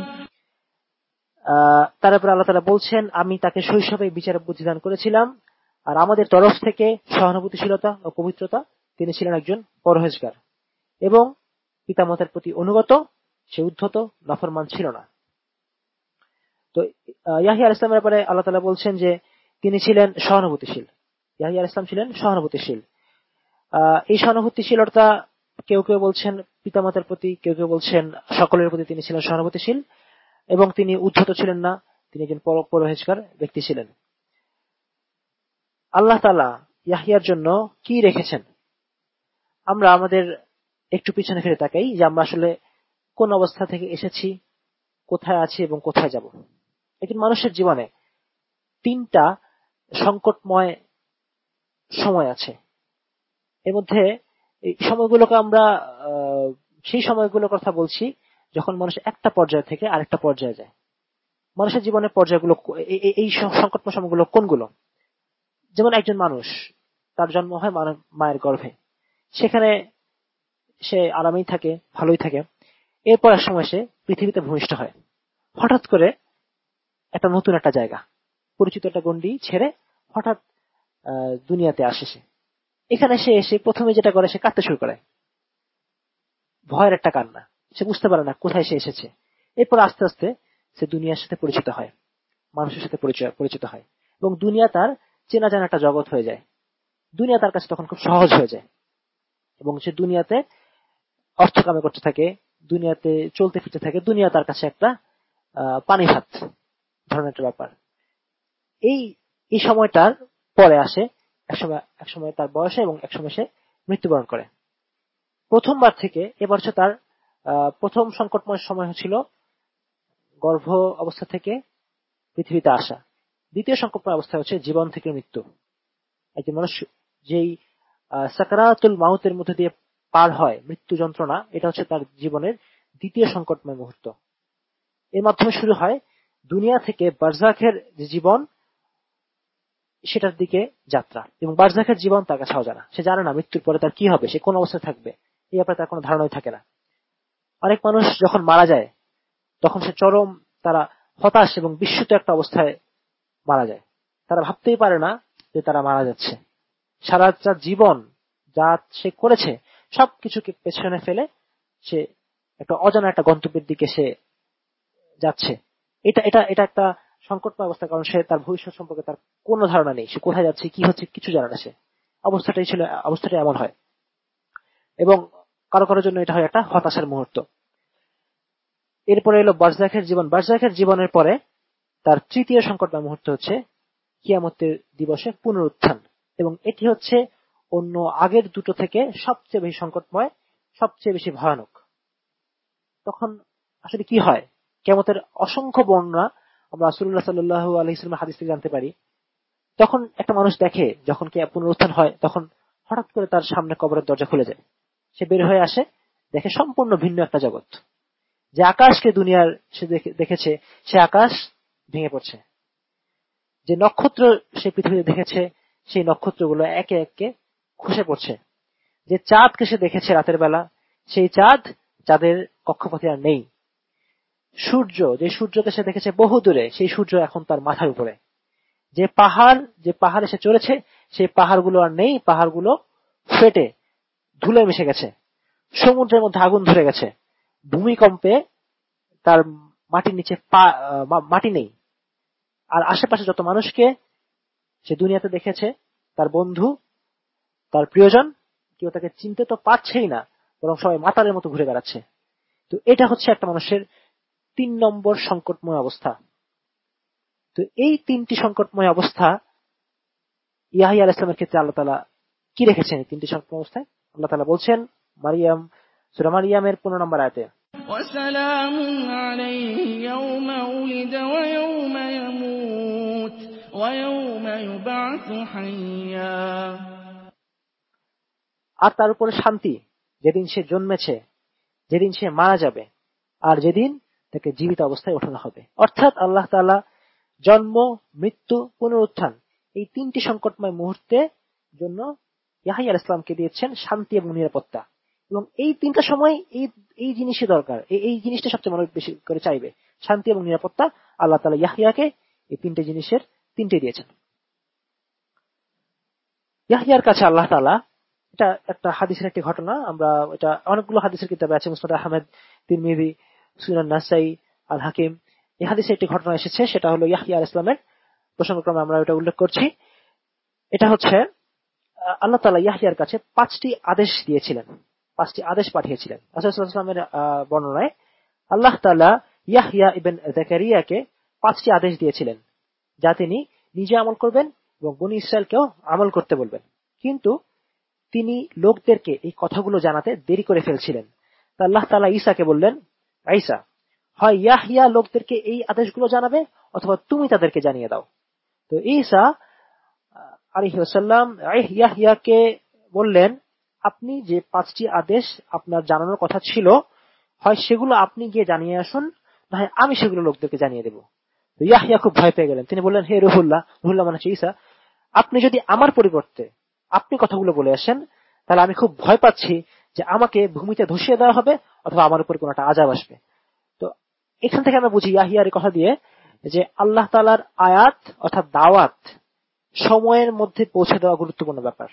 তারপর আল্লাহ তাআলা বলছেন আমি তাকে শৈশবে বিচার বুদ্ধি দান করেছিলাম, আর আমাদের তরফ থেকে সহানুভূতিশীলতা ও পবিত্রতা, তিনি ছিলেন একজন পরহেজগার এবং পিতামাতার প্রতি অনুগত, সে উদ্ধত নাফরমান ছিল না। তো ইয়াহইয়া আলাইহিস সালামের ব্যাপারে আল্লাহ তাআলা বলছেন যে তিনি ছিলেন সহানুভূতিশীল। ইয়াহইয়া আলাইহিস সালাম ছিলেন সহানুভূতিশীল। এই সহানুভূতিশীলতা কেউ কেউ বলছেন পিতামাতার প্রতি, কেউ কেউ বলছেন সকলের প্রতি তিনি ছিলেন সহানুভূতিশীল এবং তিনি উদ্ধত ছিলেন না, তিনি একজন পরহেজগার ব্যক্তি ছিলেন। আল্লাহ তাআলা ইয়াহইয়ার জন্য কি রেখেছেন, আমরা আমাদের একটু পিছনে ফিরে তাকাই যে আমরা আসলে কোন অবস্থা থেকে এসেছি, কোথায় আছি এবং কোথায় যাব। একজন মানুষের জীবনে 3টা সংকটময় সময় আছে। এর মধ্যে এই সময়গুলোকে আমরা সেই সময়গুলোর কথা বলছি যখন মানুষ একটা পর্যায় থেকে আরেকটা পর্যায়ে যায়। মানুষের জীবনের পর্যায়গুলো এই সংকটময় সময়গুলো কোনগুলো? যেমন একজন মানুষ, তার জন্ম হয় মায়ের গর্ভে, সেখানে সে আরামেই থাকে, ভালোই থাকে। এরপর এক সময় সে পৃথিবীতে ভূমিষ্ঠ হয়। হঠাৎ করে একটা নতুন একটা জায়গা, পরিচিত একটা গণ্ডি ছেড়ে হঠাৎ দুনিয়াতে আসে সে। এখানে সে এসে প্রথমে যেটা করে, সে কাঁদতে শুরু করে, ভয়ের একটা কান্না। সে বুঝতে পারে না কোথায় সে এসেছে। এরপর আস্তে আস্তে সে দুনিয়ার সাথে পরিচিত হয়, মানুষের সাথে পরিচিত হয়, এবং দুনিয়া তার চেনা জানা একটা জগৎ হয়ে যায়। দুনিয়া তার কাছে তখন খুব সহজ হয়ে যায়, এবং সে দুনিয়াতে অর্থ কামাই করতে থাকে, দুনিয়াতে চলতে ফিরতে থাকে। দুনিয়া তার কাছে একটা পানি ভাত ধরনের একটা ব্যাপার। এই সময়টার পরে আসে এক সময় তার বয়সে, এবং এক সময় সে মৃত্যুবরণ করে। প্রথমবার থেকে এবার হচ্ছে তার প্রথম সংকটময় সময় ছিল গর্ভ অবস্থা থেকে পৃথিবীতে আসা। দ্বিতীয় সংকটময় অবস্থা হচ্ছে জীবন থেকে মৃত্যু। একজন মানুষ যেই সাকরাতুল মাউতের মধ্যে দিয়ে পার হয়, মৃত্যু যন্ত্রণা, এটা হচ্ছে তার জীবনের দ্বিতীয় সংকটময় মুহূর্ত। এর মাধ্যমে শুরু হয় দুনিয়া থেকে বারজাখের যে জীবন, সেটার দিকে যাত্রা। এবং বারজাখের জীবন তার কাছে অজানা। সে জানে না মৃত্যুর পরে তার কি হবে, সে কোন অবস্থায় থাকবে, এই ব্যাপারে তার কোনো ধারণাই থাকে না। অনেক মানুষ যখন মারা যায় তখন সে চরম তারা হতাশ এবং বিস্মিত একটা অবস্থায় মারা যায়। তারা ভাবতেই পারে না যে তারা মারা যাচ্ছে। সারা জীবন যা সে করেছে সবকিছুকে পেছনে ফেলে সে একটা অজানা একটা গন্তব্যের দিকে সে যাচ্ছে। এটা এটা এটা একটা সংকটময় অবস্থা, কারণ সে তার ভবিষ্যৎ সম্পর্কে তার কোনো ধারণা নেই। সে কোথায় যাচ্ছে, কি হচ্ছে, কিছু জানে না। সে অবস্থাটাই এমন হয়, এবং কারো কারোর জন্য এটা হয় একটা হতাশার মুহূর্ত। এরপরে এলো বারজাখের জীবন। বারজাখের জীবনের পরে তার তৃতীয় সংকটময় মুহূর্ত হচ্ছে কিয়ামতের দিবসে পুনরুত্থান, এবং এটি হচ্ছে অন্য আগের দুটো থেকে সবচেয়ে বেশি সংকটময়, সবচেয়ে বেশি ভয়ানক। তখন আসলে কি হয়? কিয়ামতের অসংখ্য বর্ণনা আমরা রাসূলুল্লাহ সাল্লাল্লাহু আলাইহি ওয়াসাল্লামের হাদিস থেকে জানতে পারি। তখন একটা মানুষ দেখে, যখন কি পুনরুত্থান হয়, তখন হঠাৎ করে তার সামনে কবরের দরজা খুলে যায়। সে বের হয়ে আসে, দেখে সম্পূর্ণ ভিন্ন একটা জগৎ। যে আকাশকে দুনিয়ার সে দেখেছে, সে আকাশ ভেঙে পড়ছে। যে নক্ষত্র সে পৃথিবীতে দেখেছে, সেই নক্ষত্রগুলো একে একে খসে পড়ছে। যে চাঁদকে সে দেখেছে রাতের বেলা, সেই চাঁদের কক্ষপথে আর নেই। যে সূর্যকে সে দেখেছে বহু দূরে, সেই সূর্য এখন তার মাথার উপরে। যে পাহাড়ে সে চড়েছে, সেই পাহাড়গুলো আর নেই, পাহাড়গুলো ফেটে ধুলে মিশে গেছে। সমুদ্রের মধ্যে আগুন ধরে গেছে। ভূমিকম্পে তার মাটির নিচে মাটি নেই। আর আশেপাশে যত মানুষকে সে দুনিয়াতে দেখেছে, তার বন্ধু, তার প্রিয়জন, কেউ তাকে চিনতে তো পারছেই না, বরং সবাই মাতালের মতো ঘুরে বেড়াচ্ছে। তো এটা হচ্ছে একটা মানুষের 3 নম্বর সংকটময় অবস্থা। তো এই 3টি সংকটময় অবস্থা ইয়াহইয়া আলাইহিস সালামের ক্ষেত্রে আল্লাহ তাআলা কি রেখেছেন? এই 3টি সংকটময় অবস্থায় আল্লাহ তাআলা বলছেন সূরা মারইয়ামের 15 নম্বর আয়াতে, ওয়াসালামুন আলাইহি ইয়াওমা উলিদা ওয়া ইয়াওমা ইয়ামুত ওয়া ইয়াওমা ইউবআসু হাইয়্যা। আর তার উপরে শান্তি যেদিন সে জন্মেছে, যেদিন সে মারা যাবে, আর যেদিন তাকে জীবিত অবস্থায় ওঠানো হবে। অর্থাৎ আল্লাহ তাআলা জন্ম, মৃত্যু, পুনরুত্থান, এই 3টি সংকটময় মুহূর্তে জন্য ইয়াহইয়া আলাইহিস সালামকে দিয়েছেন শান্তি এবং নিরাপত্তা। এবং এই 3টা সময় এই জিনিসই দরকার, এই জিনিসটা সবচেয়ে মানুষ বেশি করে চাইবে, শান্তি এবং নিরাপত্তা। আল্লাহ তাআলা ইয়াহইয়াকে এই 3টে জিনিসের 3টে দিয়েছেন। ইয়াহইয়ার কাছে আল্লাহ তাআলা, এটা একটা হাদিসের একটি ঘটনা, আমরা এটা অনেকগুলো হাদিসের কিতাবে আছে, মুসনাদ আহমদ, তিরমিজি, সুনান নাসাই, আল হাকিম। এই হাদিসে একটি ঘটনা এসেছে, সেটা হলো ইয়াহইয়া আলাইহিস সালামের প্রসঙ্গক্রমে আমরা এটা উল্লেখ করছি। এটা হচ্ছে আল্লাহ তাআলা ইয়াহইয়ার কাছে 5টি আদেশ দিয়েছিলেন, 5টি আদেশ পাঠিয়েছিলেন। রাসূল সাল্লাল্লাহু আলাইহি ওয়াসাল্লামের বর্ণনায় আল্লাহ তাআলা ইয়াহইয়া ইবনে যাকারিয়াকে 5টি আদেশ দিয়েছিলেন, যা তিনি নিজে আমল করবেন এবং বনী ইসরায়েলকেও আমল করতে বলবেন। কিন্তু তিনি লোকদেরকে এই কথাগুলো জানাতে দেরি করে ফেলছিলেন। তা আল্লাহ তাআলা ঈসাকে বললেন, ঈসা, হয় ইয়াহইয়া লোকদেরকে এই আদেশগুলো জানাবে, অথবা তুমি তাদেরকে জানিয়ে দাও। তো ঈসা আলাইহিস সালাম ইয়াহইয়াকে বললেন, আপনি যে 5টি আদেশ আপনার জানানোর কথা ছিল, হয় সেগুলো আপনি গিয়ে জানিয়ে আসুন, না হয় আমি সেগুলো লোকদেরকে জানিয়ে দেব। তো ইয়াহইয়া খুব ভয় পেয়ে গেলেন। তিনি বললেন, হে রুহুল্লাহ, রুহুল্লাহ মানে ঈসা, আপনি যদি আমার পরিবর্তে আপনি কথাগুলো বলে আসেন, তাহলে আমি খুব ভয় পাচ্ছি যে আমাকে ভূমিতে ধসিয়ে দেওয়া হবে অথবা আমার উপর কোনো একটা আযাব আসবে। তো এখান থেকে আমরা বুঝি ইয়াহইয়ার কথা দিয়ে যে আল্লাহ তাআলার আয়াত অর্থাৎ দাওয়াত সময়ের মধ্যে পৌঁছে দেওয়া গুরুত্বপূর্ণ ব্যাপার।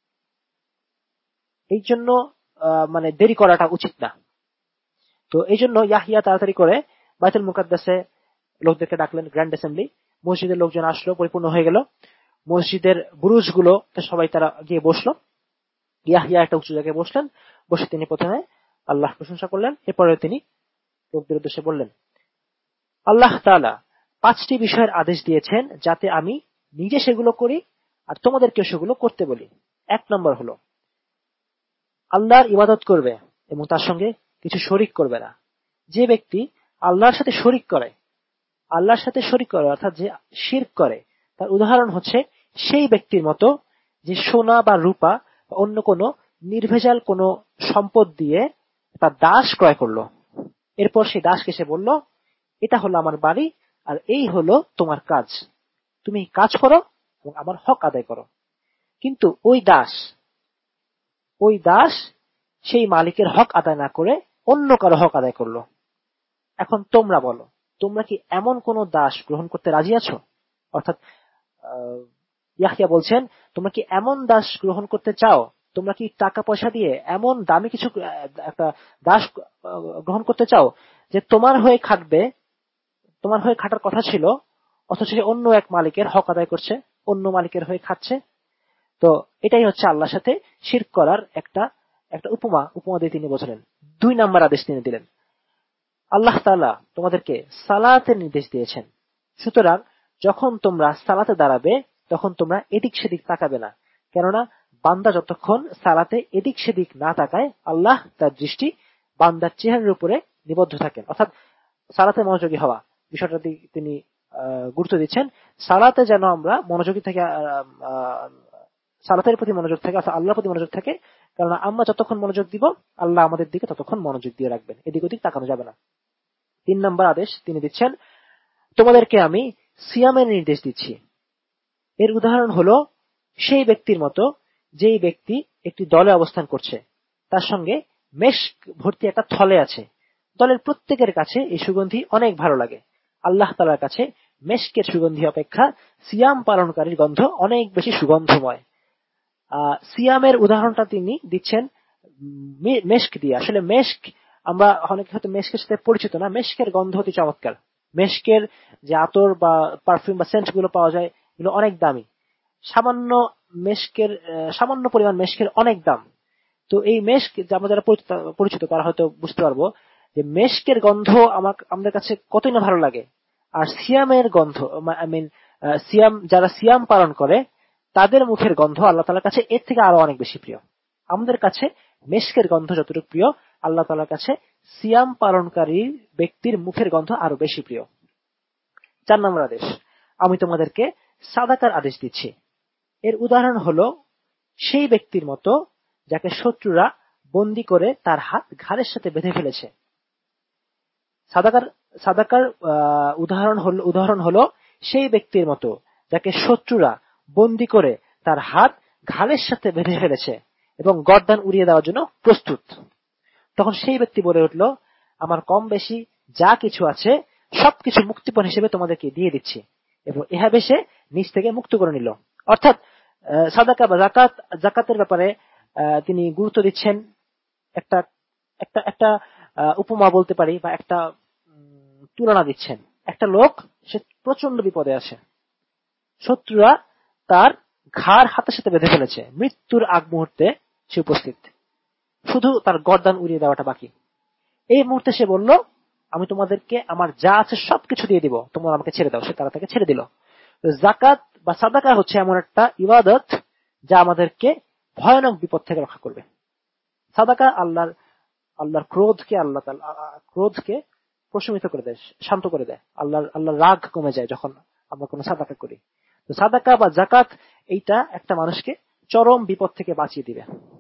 এই জন্য মানে দেরি করাটা উচিত না। তো এই জন্য ইয়াহইয়া তাড়াতাড়ি করে বাইতুল মুকাদ্দাসে লোকদেরকে ডাকলেন, গ্র্যান্ড অ্যাসেম্বলি। মসজিদের লোকজন আসলো, পরিপূর্ণ হয়ে গেল। মসজিদের বুরুজগুলো সবাই তারা গিয়ে বসলো। ইয়াহইয়া একটা উঁচু জায়গায় বসলেন। বসে তিনি প্রথমে আল্লাহর প্রশংসা করলেন। এরপরে তিনি লোকদের উদ্দেশ্যে বললেন, আল্লাহ তাআলা 5টি বিষয়ের আদেশ দিয়েছেন যাতে আমি নিজে সেগুলো করি আর তোমাদেরকেও সেগুলো করতে বলি। 1 নম্বর হলো আল্লাহর ইবাদত করবে এবং তার সঙ্গে কিছু শরীক করবে না। যে ব্যক্তি আল্লাহর সাথে শরীক করে অর্থাৎ যে শিরক করে, তার উদাহরণ হচ্ছে সেই ব্যক্তির মতো যে সোনা বা রূপা বা অন্য কোনো নির্ভেজাল কোনো সম্পদ দিয়ে তার দাস ক্রয় করলো। এরপর সেই দাসকে সে বলল, এটা হলো আমার বাড়ি আর এই হলো তোমার কাজ, তুমি কাজ করো এবং আমার হক আদায় করো। কিন্তু ওই দাস সেই মালিকের হক আদায় না করে অন্য কারো হক আদায় করলো। এখন তোমরা বলো, তোমরা কি এমন কোন দাস গ্রহণ করতে রাজি আছো? অর্থাৎ ইয়াহইয়া বলছেন, তোমরা কি এমন দাস গ্রহণ করতে চাও? তোমরা কি টাকা পয়সা দিয়ে এমন দামি কিছু একটা দাস গ্রহণ করতে চাও যে তোমার হয়ে খাটবে, তোমার হয়ে খাটার কথা ছিল, অথচ সে অন্য এক মালিকের হক আদায় করছে, অন্য মালিকের হয়ে খাচ্ছে? তো এটাই হচ্ছে আল্লাহর সাথে শিরক করার একটা উপমা দিয়ে তিনি বোঝালেন। 2 নম্বর আদেশ তিনি দিলেন, আল্লাহ তাআলা তোমাদেরকে সালাতের নির্দেশ দিয়েছেন, সুতরাং যখন তোমরা সালাতে দাঁড়াবে তখন তোমরা এদিক সেদিক তাকাবে না, কেননা বান্দা যতক্ষণ সালাতে এদিক সেদিক না তাকায় আল্লাহ তার দৃষ্টি বান্দার চেহারার উপরে নিবদ্ধ থাকেন। অর্থাৎ সালাতে মনোযোগী হওয়া বিষয়টা তিনি গুরুত্ব দিচ্ছেন। সালাতে যেন আমরা মনোযোগী থেকে সালাতের প্রতি মনোযোগ থাকে, অর্থাৎ আল্লাহর প্রতি মনোযোগ থাকে, কারণ আমরা যতক্ষণ মনোযোগ দিব আল্লাহ আমাদের দিকে ততক্ষণ মনোযোগ দিয়ে রাখবেন, এদিক ওদিক তাকানো যাবে না। 3 নম্বর আদেশ তিনি দিচ্ছেন, তোমাদেরকে আমি সিয়ামের নির্দেশ দিচ্ছি। এর উদাহরণ হলো সেই ব্যক্তির মতো যেই ব্যক্তি একটি দলে অবস্থান করছে, তার সঙ্গে মেশক ভর্তি একটা থলে আছে। দলের প্রত্যেকের কাছে এই সুগন্ধি অনেক ভালো লাগে। আল্লাহ তাআলার কাছে মেশকের সুগন্ধি অপেক্ষা সিয়াম পালনকারীর গন্ধ অনেক বেশি সুগন্ধময়। সিয়ামের উদাহরণটা তিনি দিচ্ছেন মেশক দিয়ে। আসলে মেশক আমরা অনেকে হয়তো মেশকের সাথে পরিচিত না। মেশকের গন্ধ অতি চমৎকার। মেশকের যে আতর বা পারফিউম বা সেন্ট গুলো পাওয়া যায়, এগুলো অনেক দামি। সামান্য পরিমাণ মেশকের অনেক দাম। তো এই মেশক আমরা যারা পরিচিত তারা হয়তো বুঝতে পারবো যে মেশকের গন্ধ আমাদের কাছে কতই না ভালো লাগে। আর সিয়ামের গন্ধ, যারা সিয়াম পালন করে তাদের মুখের গন্ধ আল্লাহ তাআলার কাছে এর থেকে আরো অনেক বেশি প্রিয়। আমাদের কাছে মেশকের গন্ধ যতটুকু প্রিয়, আল্লাহ তাআলার কাছে সিয়াম পালনকারী ব্যক্তির মুখের গন্ধ আরো বেশি প্রিয়। 4 নম্বর আদেশ, আমি তোমাদেরকে সাদাকার আদেশ দিচ্ছি। এর উদাহরণ হলো সেই ব্যক্তির মতো যাকে শত্রুরা বন্দী করে তার হাত ঘাড়ের সাথে বেঁধে ফেলেছে। সাদাকার উদাহরণ হলো সেই ব্যক্তির মতো যাকে শত্রুরা বন্দী করে তার হাত ঘাড়ের সাথে বেঁধে ফেলেছে এবং গর্দান উড়িয়ে দেওয়ার জন্য প্রস্তুত। তখন সেই ব্যক্তি বলে উঠল, আমার কম বেশি যা কিছু আছে সবকিছু মুক্তিপণ হিসেবে তোমাদেরকে দিয়ে দিচ্ছি, এবং এভাবে সে নিজ থেকে মুক্ত করে নিল। অর্থাৎ সাদাকা বা যাকাতের ব্যাপারে তিনি গুরুত্ব দিচ্ছেন। একটা উপমা বলতে পারি বা একটা তুলনা দিচ্ছেন। একটা লোক, সে প্রচন্ড বিপদে আছে, শত্রুরা তার ঘাড় হাতের সাথে বেঁধে ফেলেছে, মৃত্যুর আগ মুহূর্তে সে উপস্থিত, শুধু তার গর্দান উড়িয়ে দেওয়াটা বাকি। এই মুহূর্তে সে বলল, আমি তোমাদেরকে আমার যা আছে সবকিছু দিয়ে দিব, তোমরা আমাকে ছেড়ে দাও। সে তারা তাকে ছেড়ে দিল। যাকাত বা সাদাকা হচ্ছে এমন একটা ইবাদত যা আমাদেরকে ভয়ানক বিপদ থেকে রক্ষা করবে। সাদাকা আল্লাহর ক্রোধকে প্রশমিত করে দেয়, শান্ত করে দেয়। আল্লাহর রাগ কমে যায় যখন আমরা কোনো সাদাকা করি। তো সাদাকা বা যাকাত এইটা একটা মানুষকে চরম বিপদ থেকে বাঁচিয়ে দিবে।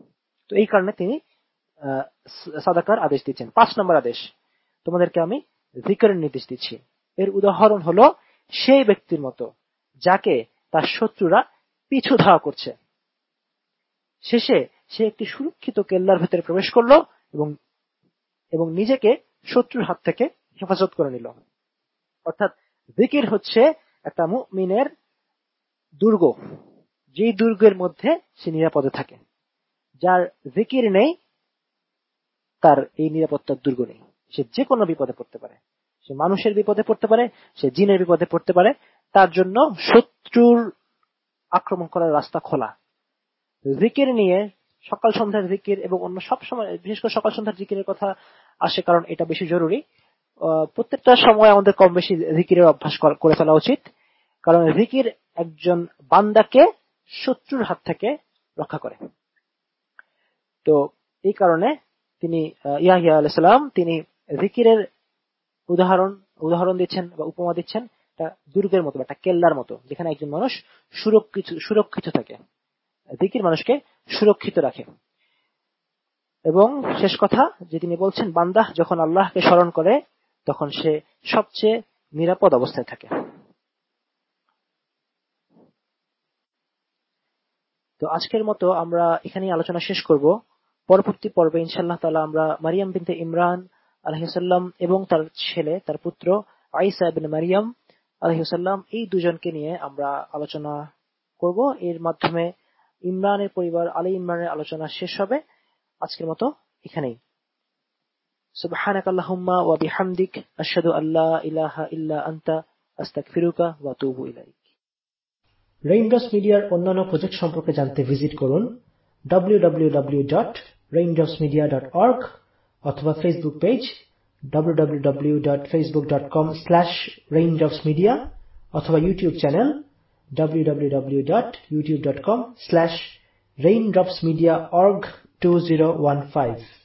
তো এই কারণে তিনি সাদাকার আদেশ দিচ্ছেন। 5 নম্বর আদেশ, তোমাদেরকে আমি জিকিরের নির্দেশ দিচ্ছি। এর উদাহরণ হলো সেই ব্যক্তির মতো যাকে তার শত্রুরা পিছু ধাওয়া করছে। শেষে সে একটি সুরক্ষিত কেল্লার ভেতরে প্রবেশ করলো এবং নিজেকে শত্রুর হাত থেকে হেফাজত করে নিল। অর্থাৎ জিকির হচ্ছে একটা মুমিনের দুর্গ, যেই দুর্গের মধ্যে সে নিরাপদে থাকে। যার জিকির নেই তার এই নিরাপত্তার দুর্গ নেই। সে যে কোনো বিপদে পড়তে পারে, সে মানুষের বিপদে পড়তে পারে, সে জিনের বিপদে পড়তে পারে। তার জন্য শত্রুর আক্রমণ করার রাস্তা খোলা। জিকির নিয়ে সকাল সন্ধ্যার জিকির এবং অন্য সব সময়, বিশেষ করে সকাল সন্ধ্যার জিকিরের কথা আসে কারণ এটা বেশি জরুরি। প্রত্যেকটা সময় আমাদের কম বেশি জিকিরের অভ্যাস করে ফেলা উচিত, কারণ জিকির একজন বান্দাকে শত্রুর হাত থেকে রক্ষা করে। তো এই কারণে তিনি ইয়াহিয়া আলাইহিস সালাম তিনি জিকিরের উদাহরণ দিচ্ছেন বা উপমা দিচ্ছেন একটা দুর্গের মতো, একটা কেল্লার মতো, যেখানে একজন মানুষ সুরক্ষিত থাকে। জিকির মানুষকে সুরক্ষিত রাখে। এবং শেষ কথা যে তিনি বলছেন, বান্দা যখন আল্লাহকে স্মরণ করে তখন সে সবচেয়ে নিরাপদ অবস্থায় থাকে। তো আজকের মতো আমরা এখানেই আলোচনা শেষ করব। পরবর্তী পর্বে ইনশাআল্লাহ তাআলা আমরা মারিয়াম বিনতে ইমরান আলাইহিস সালাম এবং তার ছেলে, তার পুত্র ঈসা ইবনে মারিয়াম আলাইহিস সালাম, এই দুজনকে নিয়ে আমরা আলোচনা করব। এর মাধ্যমে ইমরানের পরিবার আলী ইমরানের আলোচনা শেষ হবে। আজকের মতো এখানেই। সুবহানাকাল্লাহুম্মা ওয়া বিহামদিক আশহাদু আল্লা ইলাহা ইল্লা আনতা আস্তাগফিরুকা ওয়া আতুবু ইলাইক। রেইনড্রপস মিডিয়ার অন্যান্য প্রজেক্ট সম্পর্কে জানতে ভিজিট করুন www.raindropsmedia.org অথবা ফেসবুক পেজ www.facebook.com/raindropsmedia অথবা ইউটিউব চ্যানেল www.youtube.com/raindropsmediaorg2015